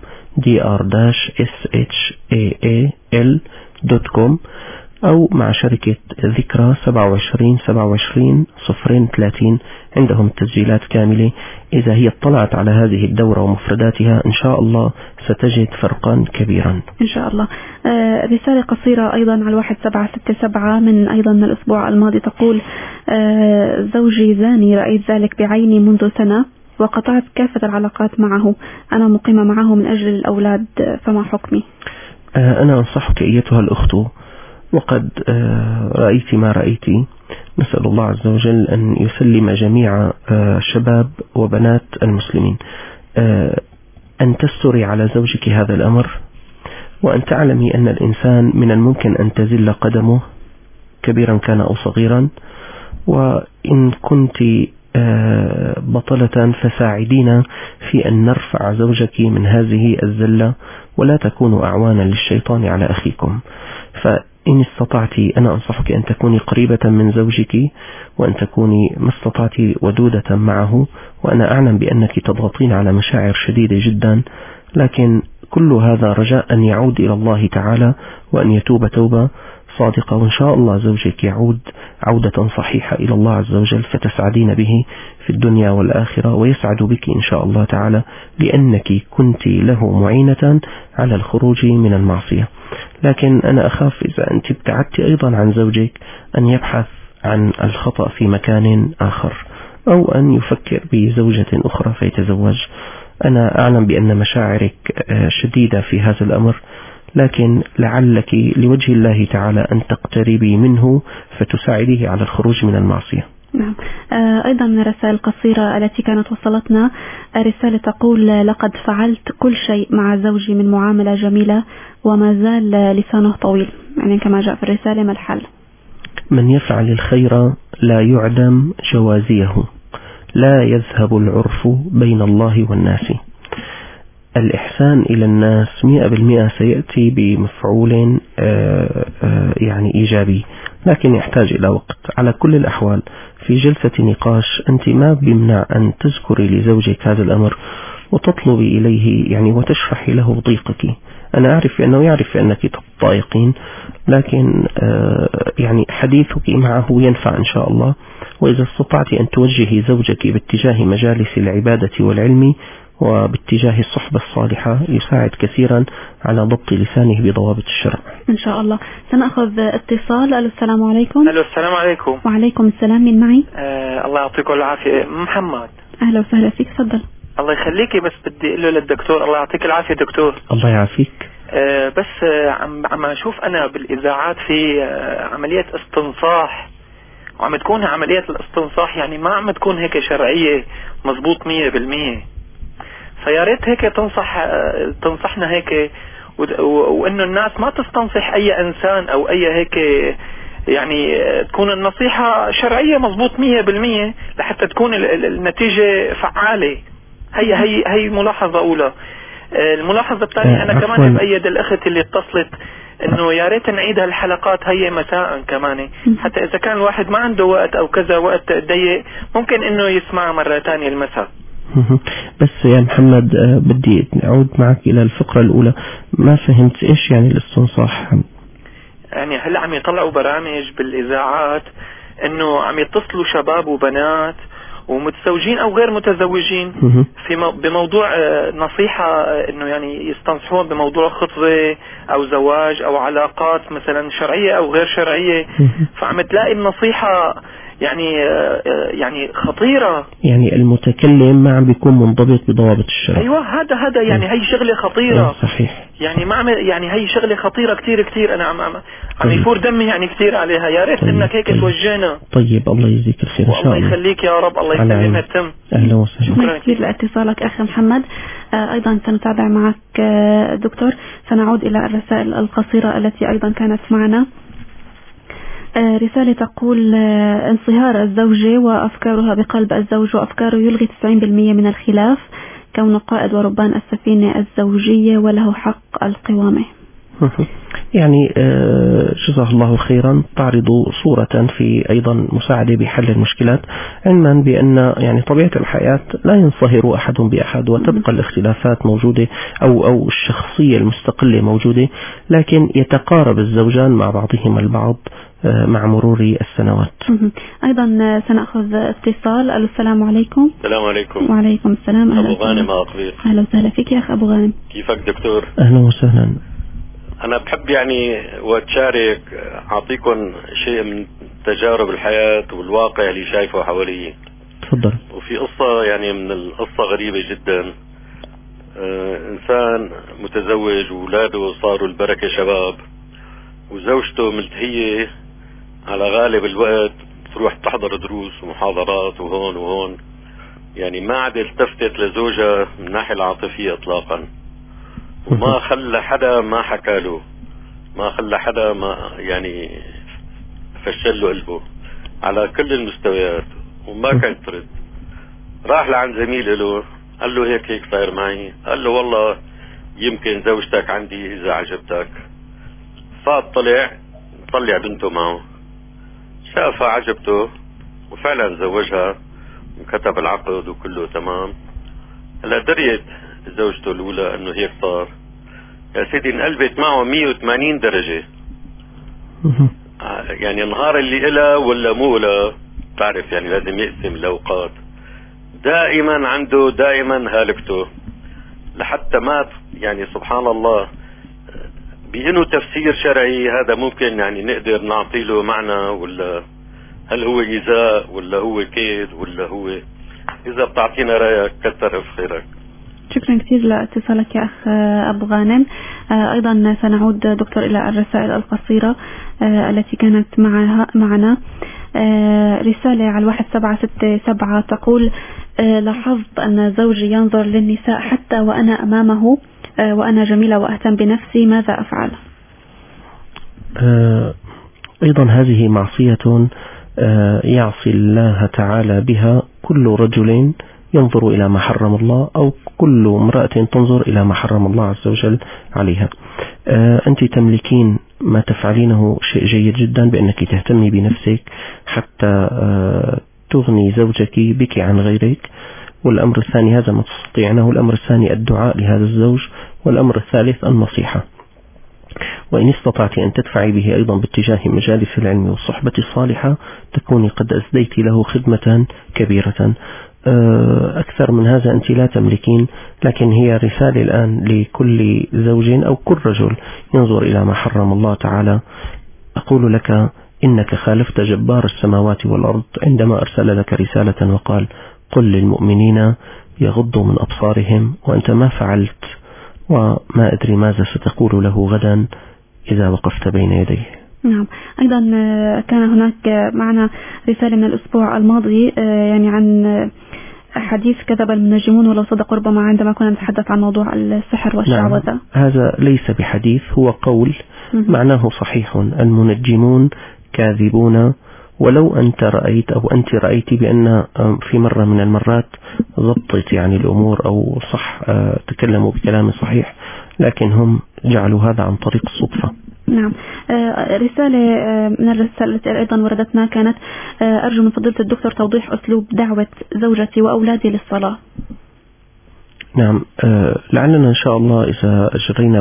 dr-shaal.com أو مع شركة ذكرى 27 عندهم التسجيلات كاملة. إذا هي اطلعت على هذه الدورة ومفرداتها إن شاء الله ستجد فرقا كبيرا إن شاء الله. رسالة قصيرة أيضا على 1767 من أيضا من الأسبوع الماضي تقول: زوجي زاني، رأيت ذلك بعيني منذ سنة وقطعت كافة العلاقات معه، أنا مقيمة معه من أجل الأولاد، فما حكمي؟ أنا أنصحك أيتها الأخت، وقد رأيت ما رأيت. نسأل الله عز وجل أن يسلم جميع شباب وبنات المسلمين. أن تستري على زوجك هذا الأمر، وأن تعلمي أن الإنسان من الممكن أن تزل قدمه كبيرا كان أو صغيرا، وإن كنت بطلة فساعدين في أن نرفع زوجك من هذه الزلة، ولا تكونوا أعوانا للشيطان على أخيكم. فإن استطعت أنا أنصحك أن تكوني قريبة من زوجك، وأن تكوني ما استطعت ودودة معه. وأنا أعلم بأنك تضغطين على مشاعر شديدة جدا، لكن كل هذا رجاء أن يعود إلى الله تعالى وأن يتوب توبة صادقة، وإن شاء الله زوجك يعود عودة صحيحة إلى الله عز وجل فتسعدين به في الدنيا والآخرة، ويسعد بك إن شاء الله تعالى لأنك كنت له معينة على الخروج من المعصية. لكن أنا أخاف إذا أنت ابتعدت أيضا عن زوجك أن يبحث عن الخطأ في مكان آخر، أو أن يفكر بزوجة أخرى فيتزوج. أنا أعلم بأن مشاعرك شديدة في هذا الأمر، لكن لعلك لوجه الله تعالى أن تقتربي منه فتساعديه على الخروج من المعصية. نعم. أيضا من الرسائل القصيرة التي كانت وصلتنا رسالة تقول: لقد فعلت كل شيء مع زوجي من معاملة جميلة وما زال لسانه طويل. يعني كما جاء في الرسالة، ما الحل؟ من يفعل الخير لا يعدم جوازيه، لا يذهب العرف بين الله والناس. الإحسان إلى الناس 100% سيأتي بمفعول يعني إيجابي، لكن يحتاج إلى وقت. على كل الأحوال في جلسة نقاش أنت ما بيمنع أن تذكري لزوجك هذا الأمر وتطلبي إليه يعني وتشرحي له ضيقك. أنا أعرف أنه يعرف أنك تضايقين، لكن يعني حديثك معه ينفع إن شاء الله. وإذا استطعت أن توجهي زوجك باتجاه مجالس العبادة والعلم وباتجاه الصحبة الصالحة يساعد كثيرا على ضبط لسانه بضوابط الشرع إن شاء الله. سنأخذ اتصال. السلام عليكم. ألو، السلام عليكم. وعليكم السلام. من معي؟ الله يعطيكم العافية. محمد. أهلا وسهلا فيك، تفضل. الله يخليكي، بس بدي أقول له للدكتور الله يعطيك العافية دكتور. الله يعافيك. بس عم أشوف أنا بالإذاعات في عملية استنصاح، وعم تكون عملية الاستنصاح يعني ما عم تكون هيك شرعية مزبوط 100%. فيا ريت هيك تنصحنا هيك، وإنه الناس ما تستنصح أي إنسان أو أي هيك، يعني تكون النصيحة شرعية مزبوط 100% لحتى تكون النتيجة فعالة. هي ملاحظة أولى. الملاحظة الثانية أنا كمان بأيد الأخت اللي اتصلت إنه يا ريت نعيد هالحلقات هي مساء كمان، حتى إذا كان الواحد ما عنده وقت أو كذا وقت ضيق ممكن إنه يسمع مرة ثانية المساء. بس يا محمد بدي أعود معك إلى الفقرة الأولى، ما فهمت إيش يعني الاستنصاح؟ يعني هلا عم يطلعوا برامج بالإذاعات إنه عم يتصلوا شباب وبنات ومتزوجين أو غير متزوجين بموضوع نصيحة إنه يعني يستنصحون بموضوع خطبة أو زواج أو علاقات مثلا شرعية أو غير شرعية. فعم تلاقي النصيحة يعني خطيرة، يعني المتكلم ما عم بيكون منضبط بضوابط الشرع. أيوة هذا يعني هي شغلة خطيرة. صحيح. يعني ما يعني هي شغلة خطيرة كتير. أنا عم يفور دمي يعني كتير عليها. يا ريت إنك هيك توجهنا. طيب الله يجزيك الخير إن شاء الله. الله يخليك يا رب. الله يخلينا التم. أهلا وسهلا. شكرا كثير لاتصالك أخي محمد. أيضا سنتابع معك دكتور. سنعود إلى الرسائل القصيرة التي أيضا كانت معنا. رسالة تقول: انصهار الزوجة وأفكارها بقلب الزوج، وأفكاره يلغي 90% من الخلاف، كون قائد وربان السفينة الزوجية وله حق القوامة. يعني جزاه الله خيرا، تعرض صورة في أيضا مساعدة بحل المشكلات، علما بأن يعني طبيعة الحياة لا ينصهر أحد بأحد، وتبقى الاختلافات موجودة أو الشخصية المستقلة موجودة، لكن يتقارب الزوجان مع بعضهما البعض مع مرور السنوات. أيضا سنأخذ اتصال. السلام عليكم. السلام عليكم. وعليكم السلام. أبو غانم أقبيل. أهلا وسهلا فيك يا أخ أبو غانم. كيفك دكتور؟ أهلا وسهلا. أنا بحب يعني وأتشارك أعطيكم شيء من تجارب الحياة والواقع اللي شايفه حوالي. تفضل. وفي قصة يعني من القصة غريبة جدا. إنسان متزوج وأولاده صاروا البركة شباب، وزوجته ملتهية على غالب الوقت تروح تحضر دروس ومحاضرات وهون يعني ما عاد التفتت لزوجها من الناحية العاطفية اطلاقا، وما خلى حدا ما حكى له، ما خلى حدا ما يعني فشل له قلبه على كل المستويات، وما كان ترد. راح لعند زميل له قال له هيك صاير معي، قال له والله يمكن زوجتك عندي إذا عجبتك. طلع بنته معه، شافها عجبته وفعلا زوجها وكتب العقد وكله تمام. هلا دريت زوجته الأولى أنه هيك صار، يا سيدي انقلبت معه 180 درجة. يعني النهار اللي إله ولا مو إله تعرف، يعني لازم يقسم الأوقات. دائما عنده دائما هالكته لحتى مات. يعني سبحان الله، بإنه تفسير شرعي هذا ممكن يعني نقدر نعطي له معنى، ولا هل هو إيذاء ولا هو كيد ولا هو؟ إذا بتعطينا رأيك كثر في خيرك. شكرا كثير لاتصالك يا أخ أبو غانم. أيضا سنعود دكتور إلى الرسائل القصيرة التي كانت معنا. رسالة على 1767 تقول: لاحظت أن زوجي ينظر للنساء حتى وأنا أمامه، وأنا جميلة وأهتم بنفسي، ماذا أفعل؟ أيضا هذه معصية يعصي الله تعالى بها كل رجل ينظر إلى ما حرم الله، أو كل امرأة تنظر إلى ما حرم الله عز وجل عليها. أنت تملكين ما تفعلينه شيء جيد جدا، بأنك تهتمي بنفسك حتى تغني زوجك بك عن غيرك. والأمر الثاني هذا ما تستطيعنه. الأمر الثاني الدعاء لهذا الزوج. والأمر الثالث النصيحة. وإن استطعت أن تدفعي به أيضا باتجاه مجالس العلم والصحبة الصالحة تكوني قد أسديت له خدمة كبيرة. أكثر من هذا أنت لا تملكين. لكن هي رسالة الآن لكل زوج أو كل رجل ينظر إلى ما حرم الله تعالى. أقول لك إنك خالفت جبار السماوات والأرض عندما أرسل لك رسالة وقال: قل للمؤمنين يغضوا من أبصارهم، وأنت ما فعلت، وما أدري ماذا ستقول له غدا إذا وقفت بين يديه. نعم. أيضا كان هناك معنا رسالة من الأسبوع الماضي يعني عن حديث كذب المنجمون ولو صدقوا ربما، عندما كنا نتحدث عن موضوع السحر والشعوذة. نعم. هذا ليس بحديث، هو قول معناه صحيح: المنجمون كاذبون. ولو أنت رأيت أو أنت رأيت بأن في مرة من المرات ضبطت يعني الأمور أو صح تكلموا بكلام صحيح، لكن هم جعلوا هذا عن طريق الصدفة. نعم. رسالة من الرسالة التي أيضا وردتنا كانت: أرجو من فضيلة الدكتور توضيح أسلوب دعوة زوجتي وأولادي للصلاة. نعم. لعلنا إن شاء الله إذا أجرينا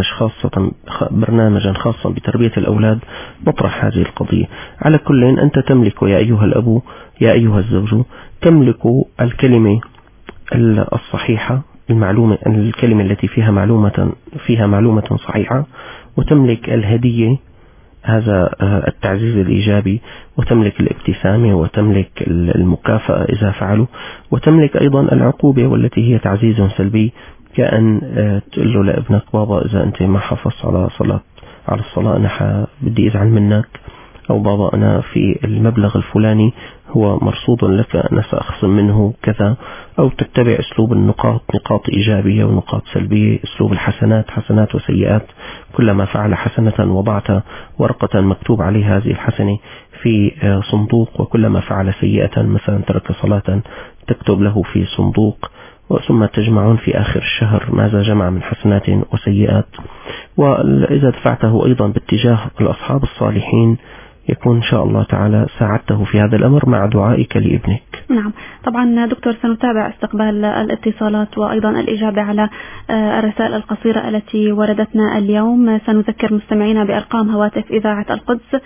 برنامجا خاصا بتربية الأولاد نطرح هذه القضية. على كل أنت تملك يا أيها الأب يا أيها الزوج تملك الكلمة الصحيحة، الكلمة التي فيها معلومة صحيحة، وتملك الهدية، هذا التعزيز الإيجابي، وتملك الابتسامة، وتملك المكافأة إذا فعلوا، وتملك أيضا العقوبة والتي هي تعزيز سلبي، كأن تقول له لابنك: بابا إذا أنت ما حافظت على الصلاة أنا بدي أزعل منك، أو بابا أنا في المبلغ الفلاني هو مرصود لك أنا سأخصم منه كذا. أو تتبع أسلوب نقاط إيجابية ونقاط سلبية، أسلوب الحسنات، حسنات وسيئات. كلما فعل حسنة وضعت ورقة مكتوب عليها هذه الحسنة في صندوق، وكلما فعل سيئة مثلا ترك صلاة تكتب له في صندوق، ثم تجمعون في آخر الشهر ماذا جمع من حسنات وسيئات. وإذا دفعته أيضا باتجاه الأصحاب الصالحين يكون إن شاء الله تعالى ساعدته في هذا الأمر مع دعائك لابنك. نعم. طبعا دكتور سنتابع استقبال الاتصالات وأيضا الإجابة على الرسائل القصيرة التي وردتنا اليوم. سنذكر مستمعينا بأرقام هواتف إذاعة القدس: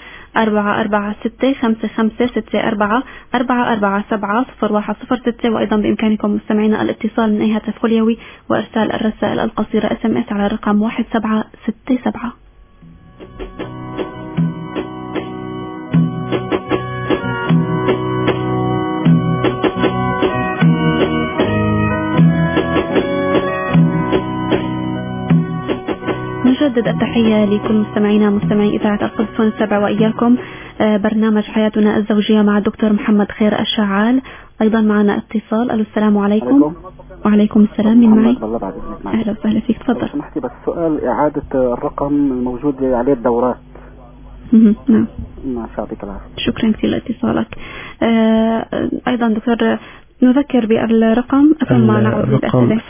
446-55-64-44-7-0106. وأيضا بإمكانكم مستمعينا الاتصال من أي هاتف خليوي وإرسال الرسائل القصيرة SMS على الرقم 1767. نجدد التحية لكل مستمعي إذاعة القدس، ونتابع وإياكم برنامج حياتنا الزوجية مع الدكتور محمد خير الشعال. أيضا معنا اتصال. السلام عليكم. وعليكم السلام. من معي؟ أهلا وسهلا فيك، تفضل. سمحتي بس سؤال إعادة الرقم الموجود عليه الدورات. نعم. ما يعطيك العافية. شكرا كثير لاتصالك. أيضا دكتور نذكر بالرقم ثم نعود للأسئلة.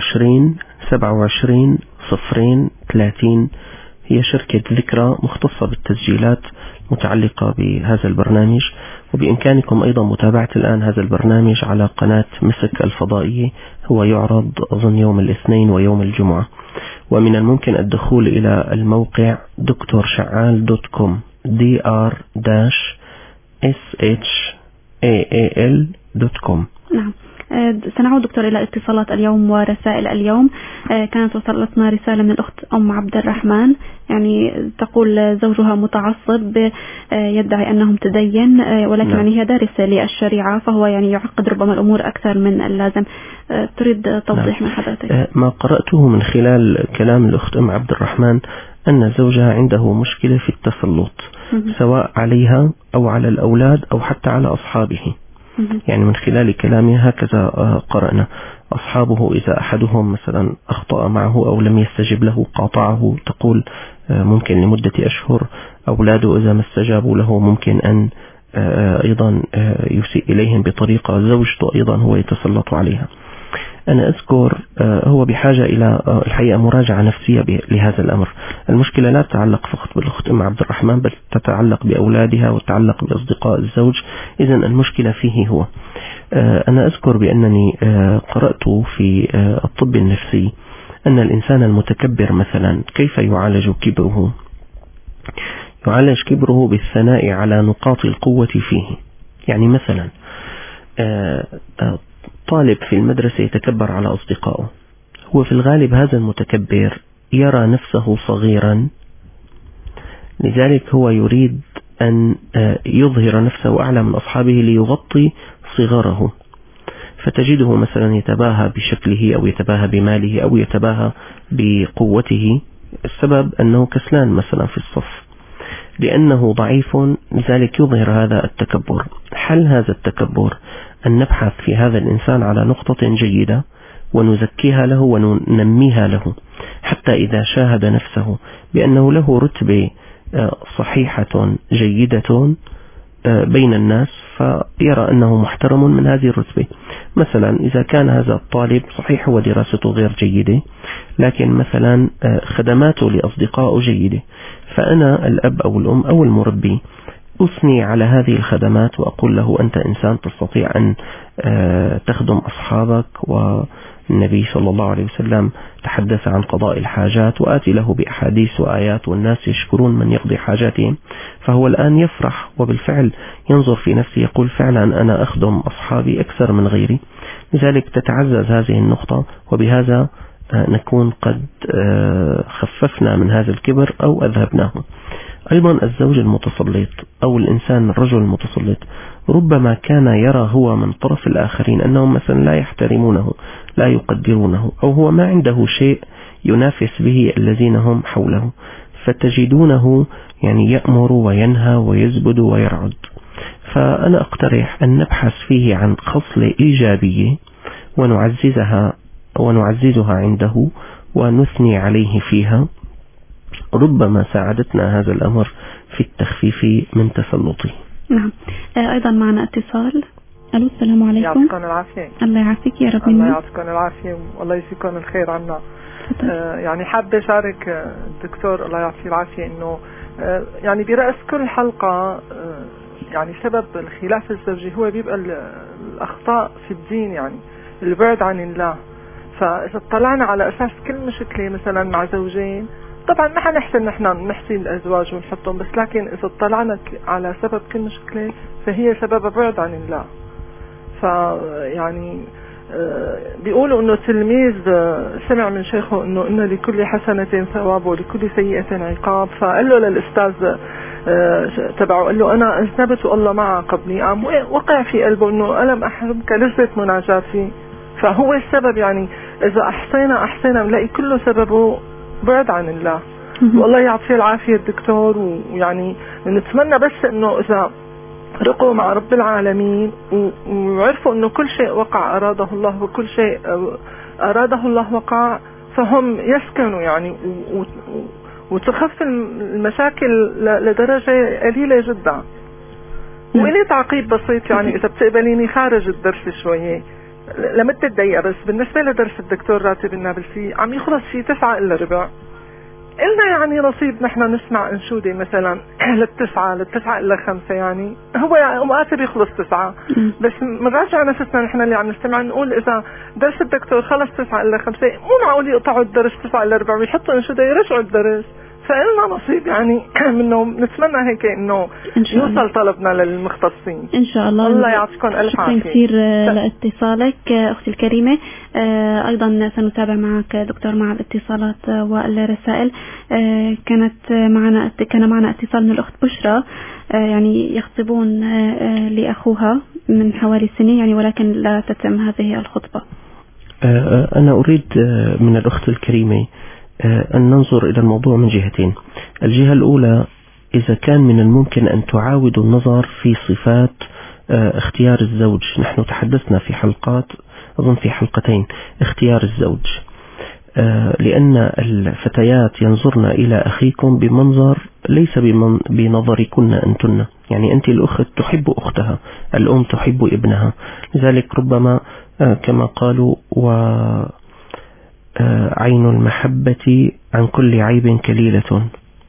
27-27-030. هي شركة ذكرى مختصة بالتسجيلات متعلقة بهذا البرنامج، وبإمكانكم أيضا متابعة الآن هذا البرنامج على قناة مسك الفضائية. هو يعرض أظن يوم الاثنين ويوم الجمعة. ومن الممكن الدخول إلى الموقع drsha'al.com dr-shaal.com. نعم. سنعود دكتور إلى اتصالات اليوم ورسائل اليوم. كانت وصلتنا رسالة من الأخت أم عبد الرحمن، يعني تقول زوجها متعصب، يدعي أنه متدين، ولكن يعني هي دارسة للشريعة، فهو يعني يعقد ربما الأمور أكثر من اللازم. تريد توضيح من حضرتك؟ ما قرأته من خلال كلام الأخت أم عبد الرحمن أن زوجها عنده مشكلة في التسلط، سواء عليها أو على الأولاد أو حتى على أصحابه. يعني من خلال كلامها هكذا قرأنا: أصحابه إذا أحدهم مثلا أخطأ معه أو لم يستجب له قاطعه، تقول ممكن لمدة أشهر. أولاده إذا ما استجابوا له ممكن أن أيضا يسيء إليهم بطريقة. زوجته أيضا هو يتسلط عليها. أنا أذكر هو بحاجة إلى الحقيقة مراجعة نفسية لهذا الأمر. المشكلة لا تتعلق فقط بالأخت أم عبد الرحمن، بل تتعلق بأولادها وتتعلق بأصدقاء الزوج. إذن المشكلة فيه هو. أنا أذكر بأنني قرأت في الطب النفسي أن الإنسان المتكبر مثلا كيف يعالج كبره؟ يعالج كبره بالثناء على نقاط القوة فيه. يعني مثلا طالب في المدرسة يتكبر على أصدقائه، هو في الغالب هذا المتكبر يرى نفسه صغيرا، لذلك هو يريد أن يظهر نفسه أعلى من أصحابه ليغطي صغره، فتجده مثلا يتباهى بشكله أو يتباهى بماله أو يتباهى بقوته. السبب أنه كسلان مثلا في الصف، لأنه ضعيف، لذلك يظهر هذا التكبر. حل هذا التكبر أن نبحث في هذا الإنسان على نقطة جيدة ونزكيها له وننميها له، حتى إذا شاهد نفسه بأنه له رتبة صحيحة جيدة بين الناس فيرى أنه محترم من هذه الرتبة. مثلا إذا كان هذا الطالب صحيح ودراسته غير جيدة، لكن مثلا خدماته لأصدقائه جيدة، فأنا الأب أو الأم أو المربي أثني على هذه الخدمات وأقول له أنت إنسان تستطيع أن تخدم أصحابك، والنبي صلى الله عليه وسلم تحدث عن قضاء الحاجات، وآتي له بأحاديث وآيات والناس يشكرون من يقضي حاجاتهم. فهو الآن يفرح وبالفعل ينظر في نفسه يقول فعلا أنا أخدم أصحابي أكثر من غيري. لذلك تتعزز هذه النقطة، وبهذا نكون قد خففنا من هذا الكبر أو أذهبناه. أيضا الزوج المتسلط أو الإنسان الرجل المتسلط ربما كان يرى هو من طرف الآخرين أنهم مثلا لا يحترمونه لا يقدرونه، أو هو ما عنده شيء ينافس به الذين هم حوله، فتجدونه يعني يأمر وينهى ويزبد ويرعد. فأنا أقترح أن نبحث فيه عن خصلة إيجابية ونعززها عنده ونثني عليه فيها، ربما ساعدتنا هذا الأمر في التخفيف من تسلطه. نعم. أيضا معنا اتصال. ألو، السلام عليكم. يعطيكم العافية. الله يعافيك يا رب. الله يعطيكم العافية والله يجزيكم الخير عنا. يعني حابة أشارك الدكتور الله يعطيه العافية إنه يعني برأس كل حلقة يعني سبب الخلاف الزوجي هو بيبقى الأخطاء في الدين، يعني البعد عن الله. فإذا اطلعنا على أساس كل مشكلة مثلا مع زوجين، طبعا ما حنحسن نحن نحسن الأزواج ونحطهم، بس لكن إذا اطلعنا على سبب كل مشكلة فهي سبب بعد عن الله. فيعني بيقولوا إنه تلميذ سمع من شيخه إنه إن لكل حسنة ثواب ولكل سيئة عقاب، فقال له للأستاذ تبعه قال له أنا أذنبت والله ما عاقبني. قام وقع في قلبه إنه ألم أحرمك لذة مناجاتي. فهو السبب، يعني إذا أحسينا نلاقي كله سببه بعد عن الله. والله يعطيه العافية الدكتور. ويعني نتمنى بس إنه إذا رقوا مع رب العالمين وعرفوا إنه كل شيء وقع أراده الله، وكل شيء أراده الله وقع، فهم يسكنوا يعني وتخف المشاكل لدرجة قليلة جدا. وإلي تعقيب بسيط، يعني إذا بتقبليني خارج الدرس شوية لمدة دقيقة بس. بالنسبة لدرس الدكتور راتب النابلسي عم يخلص في 9:15. إلنا يعني نصيب نحن نسمع انشودة مثلا ل9:05، يعني هو اوقات بيخلص 9، بس منراجع نفسنا نحن اللي عم نستمع نقول إذا درس الدكتور خلص 9:05 مو معقول يقطعوا الدرس 9:15 ويحطوا انشودة يرجعوا الدرس. فإلنا نصيب يعني منه. نتمنى هيك انه يوصل طلبنا للمختصين ان شاء الله. الله يعطيكم الف عافيه. شكرا كثير لاتصالك اختي الكريمه. ايضا سنتابع معك دكتور مع الاتصالات والرسائل. كان معنا اتصال من الاخت بشرى، يعني يخطبون لاخوها من حوالي سنة يعني، ولكن لا تتم هذه الخطبه. انا اريد من الاخت الكريمه أن ننظر إلى الموضوع من جهتين. الجهة الأولى، إذا كان من الممكن أن تعاودوا النظر في صفات اختيار الزوج. نحن تحدثنا في حلقات، أظن في حلقتين، اختيار الزوج، لأن الفتيات ينظرن إلى أخيكم بمنظر ليس بنظركن أنتن. يعني أنت الأخت تحب أختها، الأم تحب ابنها، لذلك ربما كما قالوا عين المحبة عن كل عيب كليلة.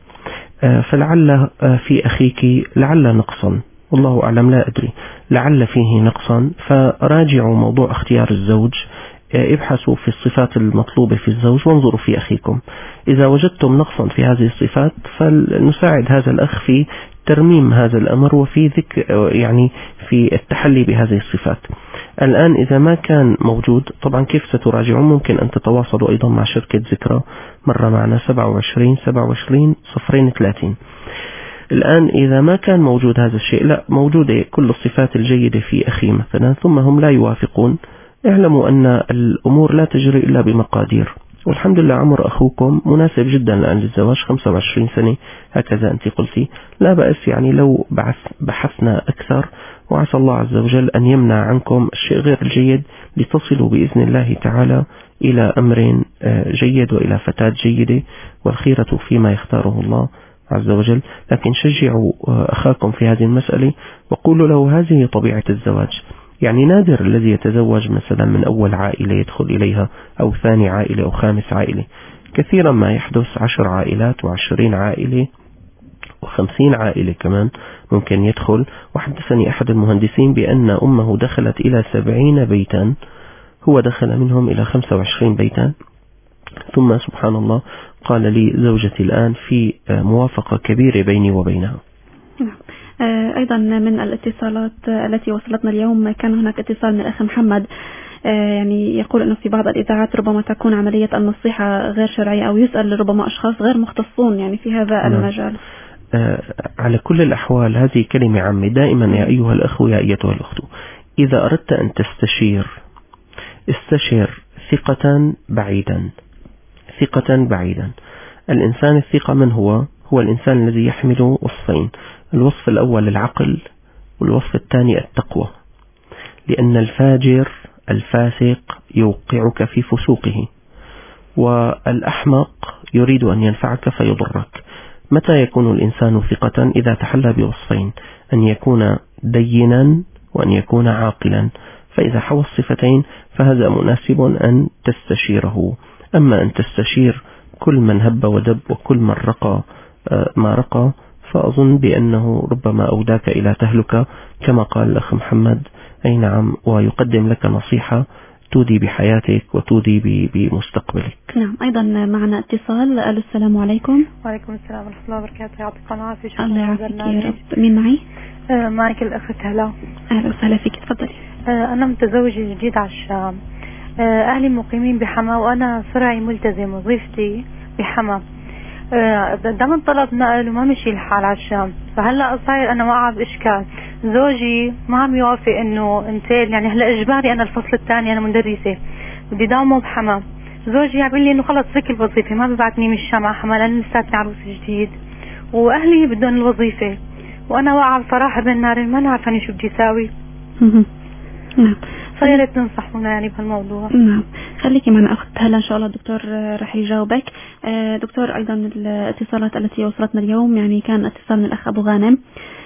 فلعل في أخيك لعل نقصا، والله أعلم لا أدري، لعل فيه نقصا. فراجعوا موضوع اختيار الزوج، ابحثوا في الصفات المطلوبة في الزوج وانظروا في أخيكم. إذا وجدتم نقصا في هذه الصفات فلنساعد هذا الأخ في ترميم هذا الأمر وفي يعني في التحلي بهذه الصفات. الآن إذا ما كان موجود، طبعا كيف ستراجعون؟ ممكن أن تتواصلوا أيضا مع شركة ذكرى، مرة معنا 27 صفرين 30. الآن إذا ما كان موجود هذا الشيء، لا موجودة كل الصفات الجيدة في أخي مثلا، ثم هم لا يوافقون، اعلموا أن الأمور لا تجري إلا بمقادير. والحمد لله عمر أخوكم مناسب جدا الآن للزواج، 25 سنة هكذا أنت قلتي، لا بأس يعني لو بحثنا أكثر، وعسى الله عز وجل أن يمنع عنكم الشيء غير الجيد لتصلوا بإذن الله تعالى إلى أمر جيد وإلى فتاة جيدة، والخيرة فيما يختاره الله عز وجل. لكن شجعوا أخاكم في هذه المسألة وقولوا له هذه طبيعة الزواج. يعني نادر الذي يتزوج مثلا من أول عائلة يدخل إليها، أو ثاني عائلة أو خامس عائلة. كثيرا ما يحدث 10 عائلات و20 عائلة و50 عائلة كمان ممكن يدخل. وحدثني أحد المهندسين بأن أمه دخلت إلى 70 بيتا، هو دخل منهم إلى 25 بيتا، ثم سبحان الله قال لي زوجتي الآن في موافقة كبيرة بيني وبينها. أيضا من الاتصالات التي وصلتنا اليوم، كان هناك اتصال من الأخ محمد، يعني يقول أنه في بعض الإذاعات ربما تكون عملية النصيحة غير شرعية، أو يسأل ربما أشخاص غير مختصون يعني في هذا المجال. على كل الأحوال هذه كلمة عامة دائما، يا أيها الأخ يا أيتها الأخت، إذا أردت أن تستشير استشر ثقة بعيدا، ثقة بعيدا. الإنسان الثقة من هو الإنسان الذي يحمل وصفين، الوصف الأول العقل، والوصف الثاني التقوى. لأن الفاجر الفاسق يوقعك في فسوقه، والأحمق يريد أن ينفعك فيضرك. متى يكون الإنسان ثقة؟ إذا تحلى بوصفين، أن يكون دينا وأن يكون عاقلا. فإذا حوى الصفتين فهذا مناسب أن تستشيره. أما أن تستشير كل من هب ودب وكل من رقى ما رقى، فأظن بأنه ربما أوداك إلى تهلكة كما قال الأخ محمد. أي نعم، ويقدم لك نصيحة تودي بحياتك وتودي بمستقبلك. نعم. أيضا معنا اتصال. السلام عليكم. وعليكم السلام ورحمة الله وبركاته. يعطيكم العافية. الله يعافيك يا رب. مين معي؟ معك الأخت هلا. أهلا وسهلا فيك، تفضلي. أنا متزوجة جديد على الشام. أهلي مقيمين بحما، وأنا فرعي ملتزم، وظيفتي بحما. دام طلب نقل وما مشي الحال على الشام، فهلا صاير أنا واقعة بإشكال. زوجي ما عم يوافق إنه انتقل، يعني هلا إجباري أنا الفصل الثاني، أنا مدرسة بدي داومه بحما. زوجي يقول لي إنه خلص فك الوظيفة، ما ببعتني من الشام على حما لأن لساتني عروس جديد، وأهلي بدهم الوظيفة، وأنا واقعة بصراحة بين نارين، ما عارفة أنا شو بدي أساوي. نعم. فيا ريت تنصحونا يعني بهالموضوع. نعم. خليكي معنا أخت هلا، إن شاء الله الدكتور رح يجاوبك. دكتور، أيضا الاتصالات التي وصلتنا اليوم، يعني كان اتصال من الأخ أبو غانم،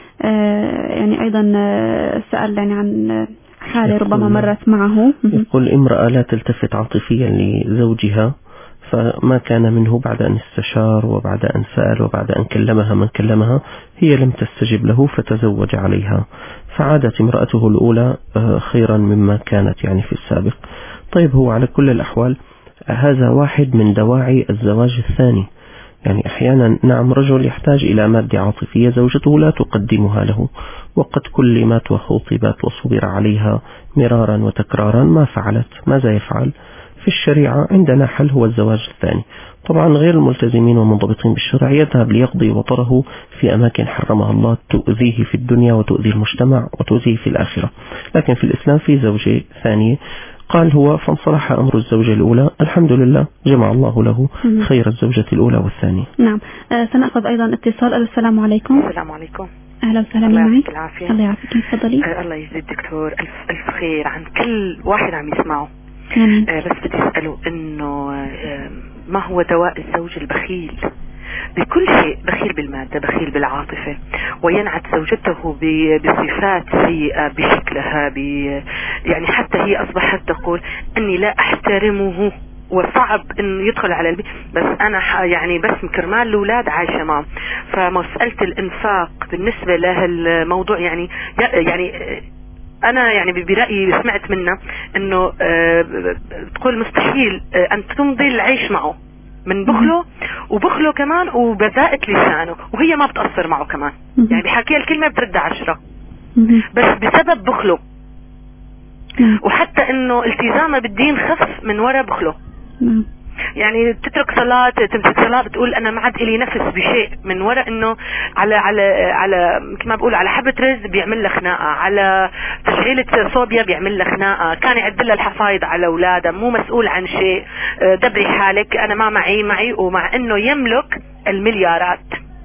يعني أيضا سأل يعني عن حالة ربما مرت معه. يقول امرأة لا تلتفت عاطفيا لزوجها، فما كان منه بعد أن استشار وبعد أن سأل وبعد أن كلمها من كلمها، هي لم تستجب له فتزوج عليها، فعادت امرأته الأولى خيرا مما كانت يعني في السابق. طيب، هو على كل الأحوال هذا واحد من دواعي الزواج الثاني. يعني أحيانا نعم رجل يحتاج إلى مادة عاطفية زوجته لا تقدمها له، وقد كلمت وخطبت وصبر عليها مرارا وتكرارا ما فعلت، ماذا يفعل؟ في الشريعة عندنا حل هو الزواج الثاني. طبعا غير الملتزمين ومنضبطين بالشرع يذهب ليقضي وطره في أماكن حرمها الله تؤذيه في الدنيا وتؤذي المجتمع وتؤذيه في الآخرة. لكن في الإسلام في زوجة ثانية قال هو فانصلح أمر الزوجة الأولى الحمد لله جمع الله له خير الزوجة الأولى والثانية. نعم. سنأخذ أيضا اتصال. السلام عليكم. السلام عليكم. أهلا وسهلا الله معك. يعطيك العافية. الله يعافيك. تفضلي. الله يجزي الدكتور ألف خير عن كل واحد عم يسمعه. بس بدي أسأله إنه ما هو دواء الزوج البخيل بكل شيء؟ بخيل بالمادة، بخيل بالعاطفة، وينعت زوجته بصفات سيئة بشكلها، يعني حتى هي أصبحت تقول أني لا أحترمه وصعب انه يدخل على البيت، بس انا يعني بس كرمال الاولاد عايشه معه. فمساله الانفاق بالنسبه له الموضوع يعني انا يعني برايي سمعت منه انه تقول مستحيل ان تمضي العيش معه من بخله وبخله كمان وبذاءة لسانه، وهي ما بتأثر معه كمان، يعني بحكي الكلمة بترد 10 بس بسبب بخله، وحتى انه التزامه بالدين خف من وراء بخله. يعني تترك صلاة، تمسك صلاة، بتقول انا ما عاد لي نفس بشيء من وراء انه على كما بقول على حبة رز بيعمل له خناقة، على تشغيلة صوبيا بيعمل له خناقة، كان يعد لها الحفايض على اولاده، مو مسؤول عن شيء، دبري حالك انا ما معي، ومع انه يملك المليارات،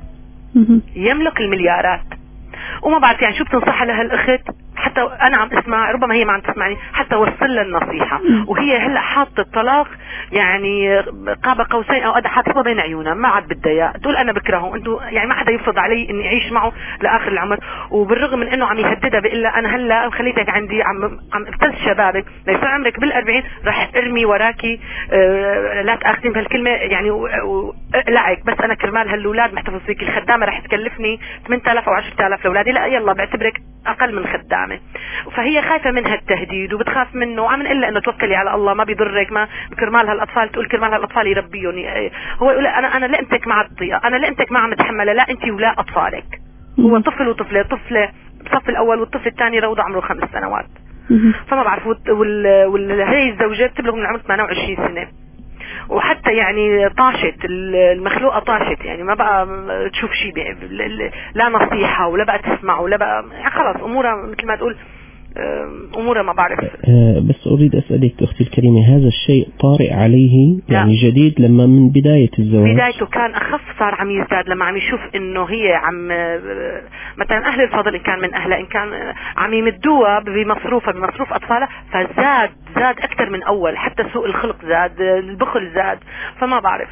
يملك المليارات. وما بعرف يعني شو بتنصح لها الاخت، حتى انا عم اسمع، ربما هي ما عم تسمعني، حتى وصل لها النصيحة، وهي هلا حاطه الطلاق يعني قاب قوسين او ادنى، حاطه بين عيونها، ما عاد بدها تقول انا بكرهه، انتوا يعني ما حدا يفرض علي اني اعيش معه لاخر العمر. وبالرغم من انه عم يهددها بقول لها انا هلا خليتك عندي، عم ابتز شبابك ليصير عمرك بال40 راح ارمي وراكي، لا تاخذين بهالكلمه يعني اقلعك، بس انا كرمال هالاولاد محتفظ فيك، الخدامه راح تكلفني 8000 او 10000 لاولادي، لا يلا بعتبرك اقل من خدامه. فهي خايفه من هالتهديد وبتخاف منه، وعم نقول لها انه توكلي على الله ما بيضرك، ما كرمال هالاطفال، تقول كرمال هالاطفال يربيهم. هو يقول انا لقمتك مع الطيئه، انا لقمتك ما عم اتحملها، لا انت ولا اطفالك. هو طفل وطفله، طفله بالصف الاول والطفل الثاني روضه عمره 5 سنوات. فما بعرف، هي الزوجه بتبلغ من عمر 28 سنه، وحتى يعني طاشت المخلوقه، طاشت يعني ما بقى تشوف شيء، لا نصيحه ولا بقى تسمع ولا بقى، يعني خلاص امورها مثل ما تقول امورها ما بعرف. بس اريد اسالك اختي الكريمه، هذا الشيء طارئ عليه يعني جديد لما من بدايه الزواج؟ بدايته كان اخف، صار عم يزداد لما عم يشوف انه هي عم مثلا اهل الفضل ان كان من اهلها، ان كان عم يمدوها بمصروف اطفالها، فزاد اكثر من اول، حتى سوء الخلق زاد، البخل زاد، فما بعرف.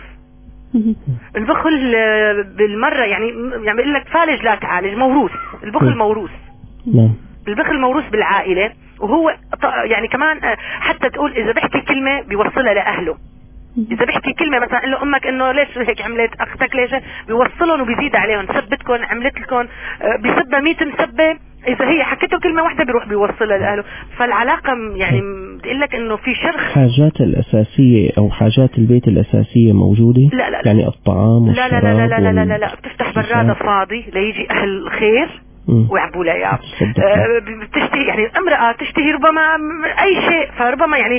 البخل بالمره يعني بيقول لك فالج لا تعالج، موروث، البخل موروث. البخل موروث بالعائلة، وهو يعني كمان حتى تقول إذا بحكي كلمة بيوصلها لأهله، إذا بحكي كلمة مثلا قال له أمك إنه ليش هيك عملت، أختك ليش، بيوصلهم وبيزيد عليهم، سبتكم، عملت لكم، بيسبها 100 مسبة، إذا هي حكيته كلمة واحدة بيروح بيوصلها لأهله. فالعلاقة يعني بتقول لك إنه في شرخ. حاجات الأساسية أو حاجات البيت الأساسية موجودة؟ لا لا يعني الطعام والشراب؟ لا لا لا لا لا لا لا، بتفتح برادة فاضي ليجي أهل الخير ويعبوا لها اياه. بتشتهي يعني امرأة تشتهي ربما اي شيء، فربما يعني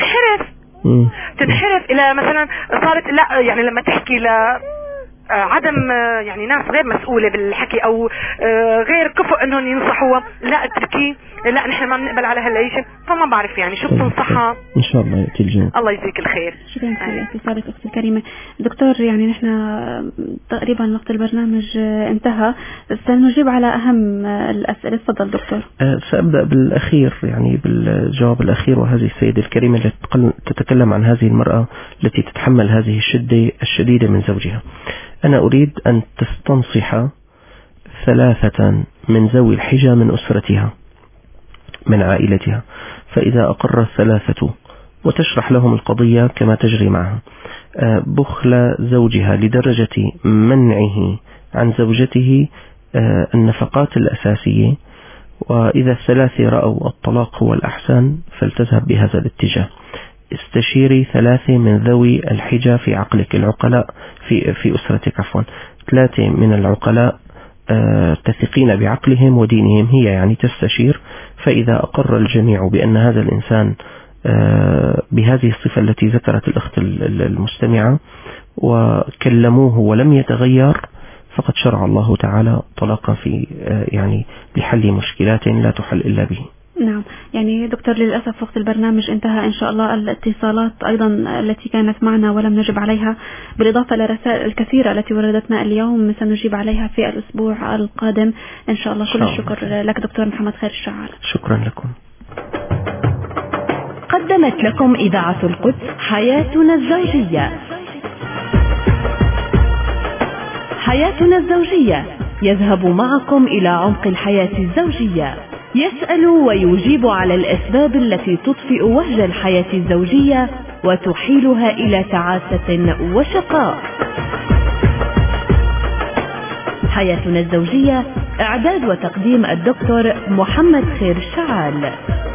تنحرف الى مثلا صارت لا يعني لما تحكي عدم يعني ناس غير مسؤولة بالحكي او غير كفؤ انهم ينصحوها، لا اتركي، لا نحن ما بنقبل على هالعيشة. فما بعرف يعني شو بتنصحها. ان شاء الله يأتي الجواب. الله يجزيك الخير. شكرا لك اتصالك اختي الكريمة. دكتور يعني نحن تقريبا وقت البرنامج انتهى، سنجيب على اهم الاسئلة. تفضل دكتور. سأبدأ بالاخير، يعني بالجواب الاخير، وهذه السيدة الكريمة التي تتكلم عن هذه المرأة التي تتحمل هذه الشدة الشديدة من زوجها. أنا أريد أن تستنصح 3 من ذوي الحجة من أسرتها من عائلتها، فإذا أقر 3 وتشرح لهم القضية كما تجري معها، بخل زوجها لدرجة منعه عن زوجته النفقات الأساسية، وإذا ال3 رأوا الطلاق هو الأحسن فلتذهب بهذا الاتجاه. تستشيري 3 من ذوي الحجة في عقلك، العقلاء في أسرتك عفوا، 3 من العقلاء تثقين بعقلهم ودينهم، هي يعني تستشير. فإذا أقر الجميع بأن هذا الإنسان بهذه الصفة التي ذكرت الأخت المستمعة وكلموه ولم يتغير، فقد شرع الله تعالى طلاقا في يعني لحل مشكلات لا تحل إلا به. نعم. يعني دكتور للأسف وقت البرنامج انتهى. إن شاء الله الاتصالات أيضا التي كانت معنا ولم نجب عليها، بالإضافة للرسائل الكثيرة التي وردتنا اليوم سنجيب عليها في الأسبوع القادم إن شاء الله. كل الشكر لك دكتور محمد خير الشعال. شكرا لكم. قدمت لكم إذاعة القدس حياتنا الزوجية. حياتنا الزوجية يذهب معكم إلى عمق الحياة الزوجية، يسأل ويجيب على الأسباب التي تطفئ وهج الحياة الزوجية وتحيلها إلى تعاسة وشقاء. حياتنا الزوجية، إعداد وتقديم الدكتور محمد خير الشعال.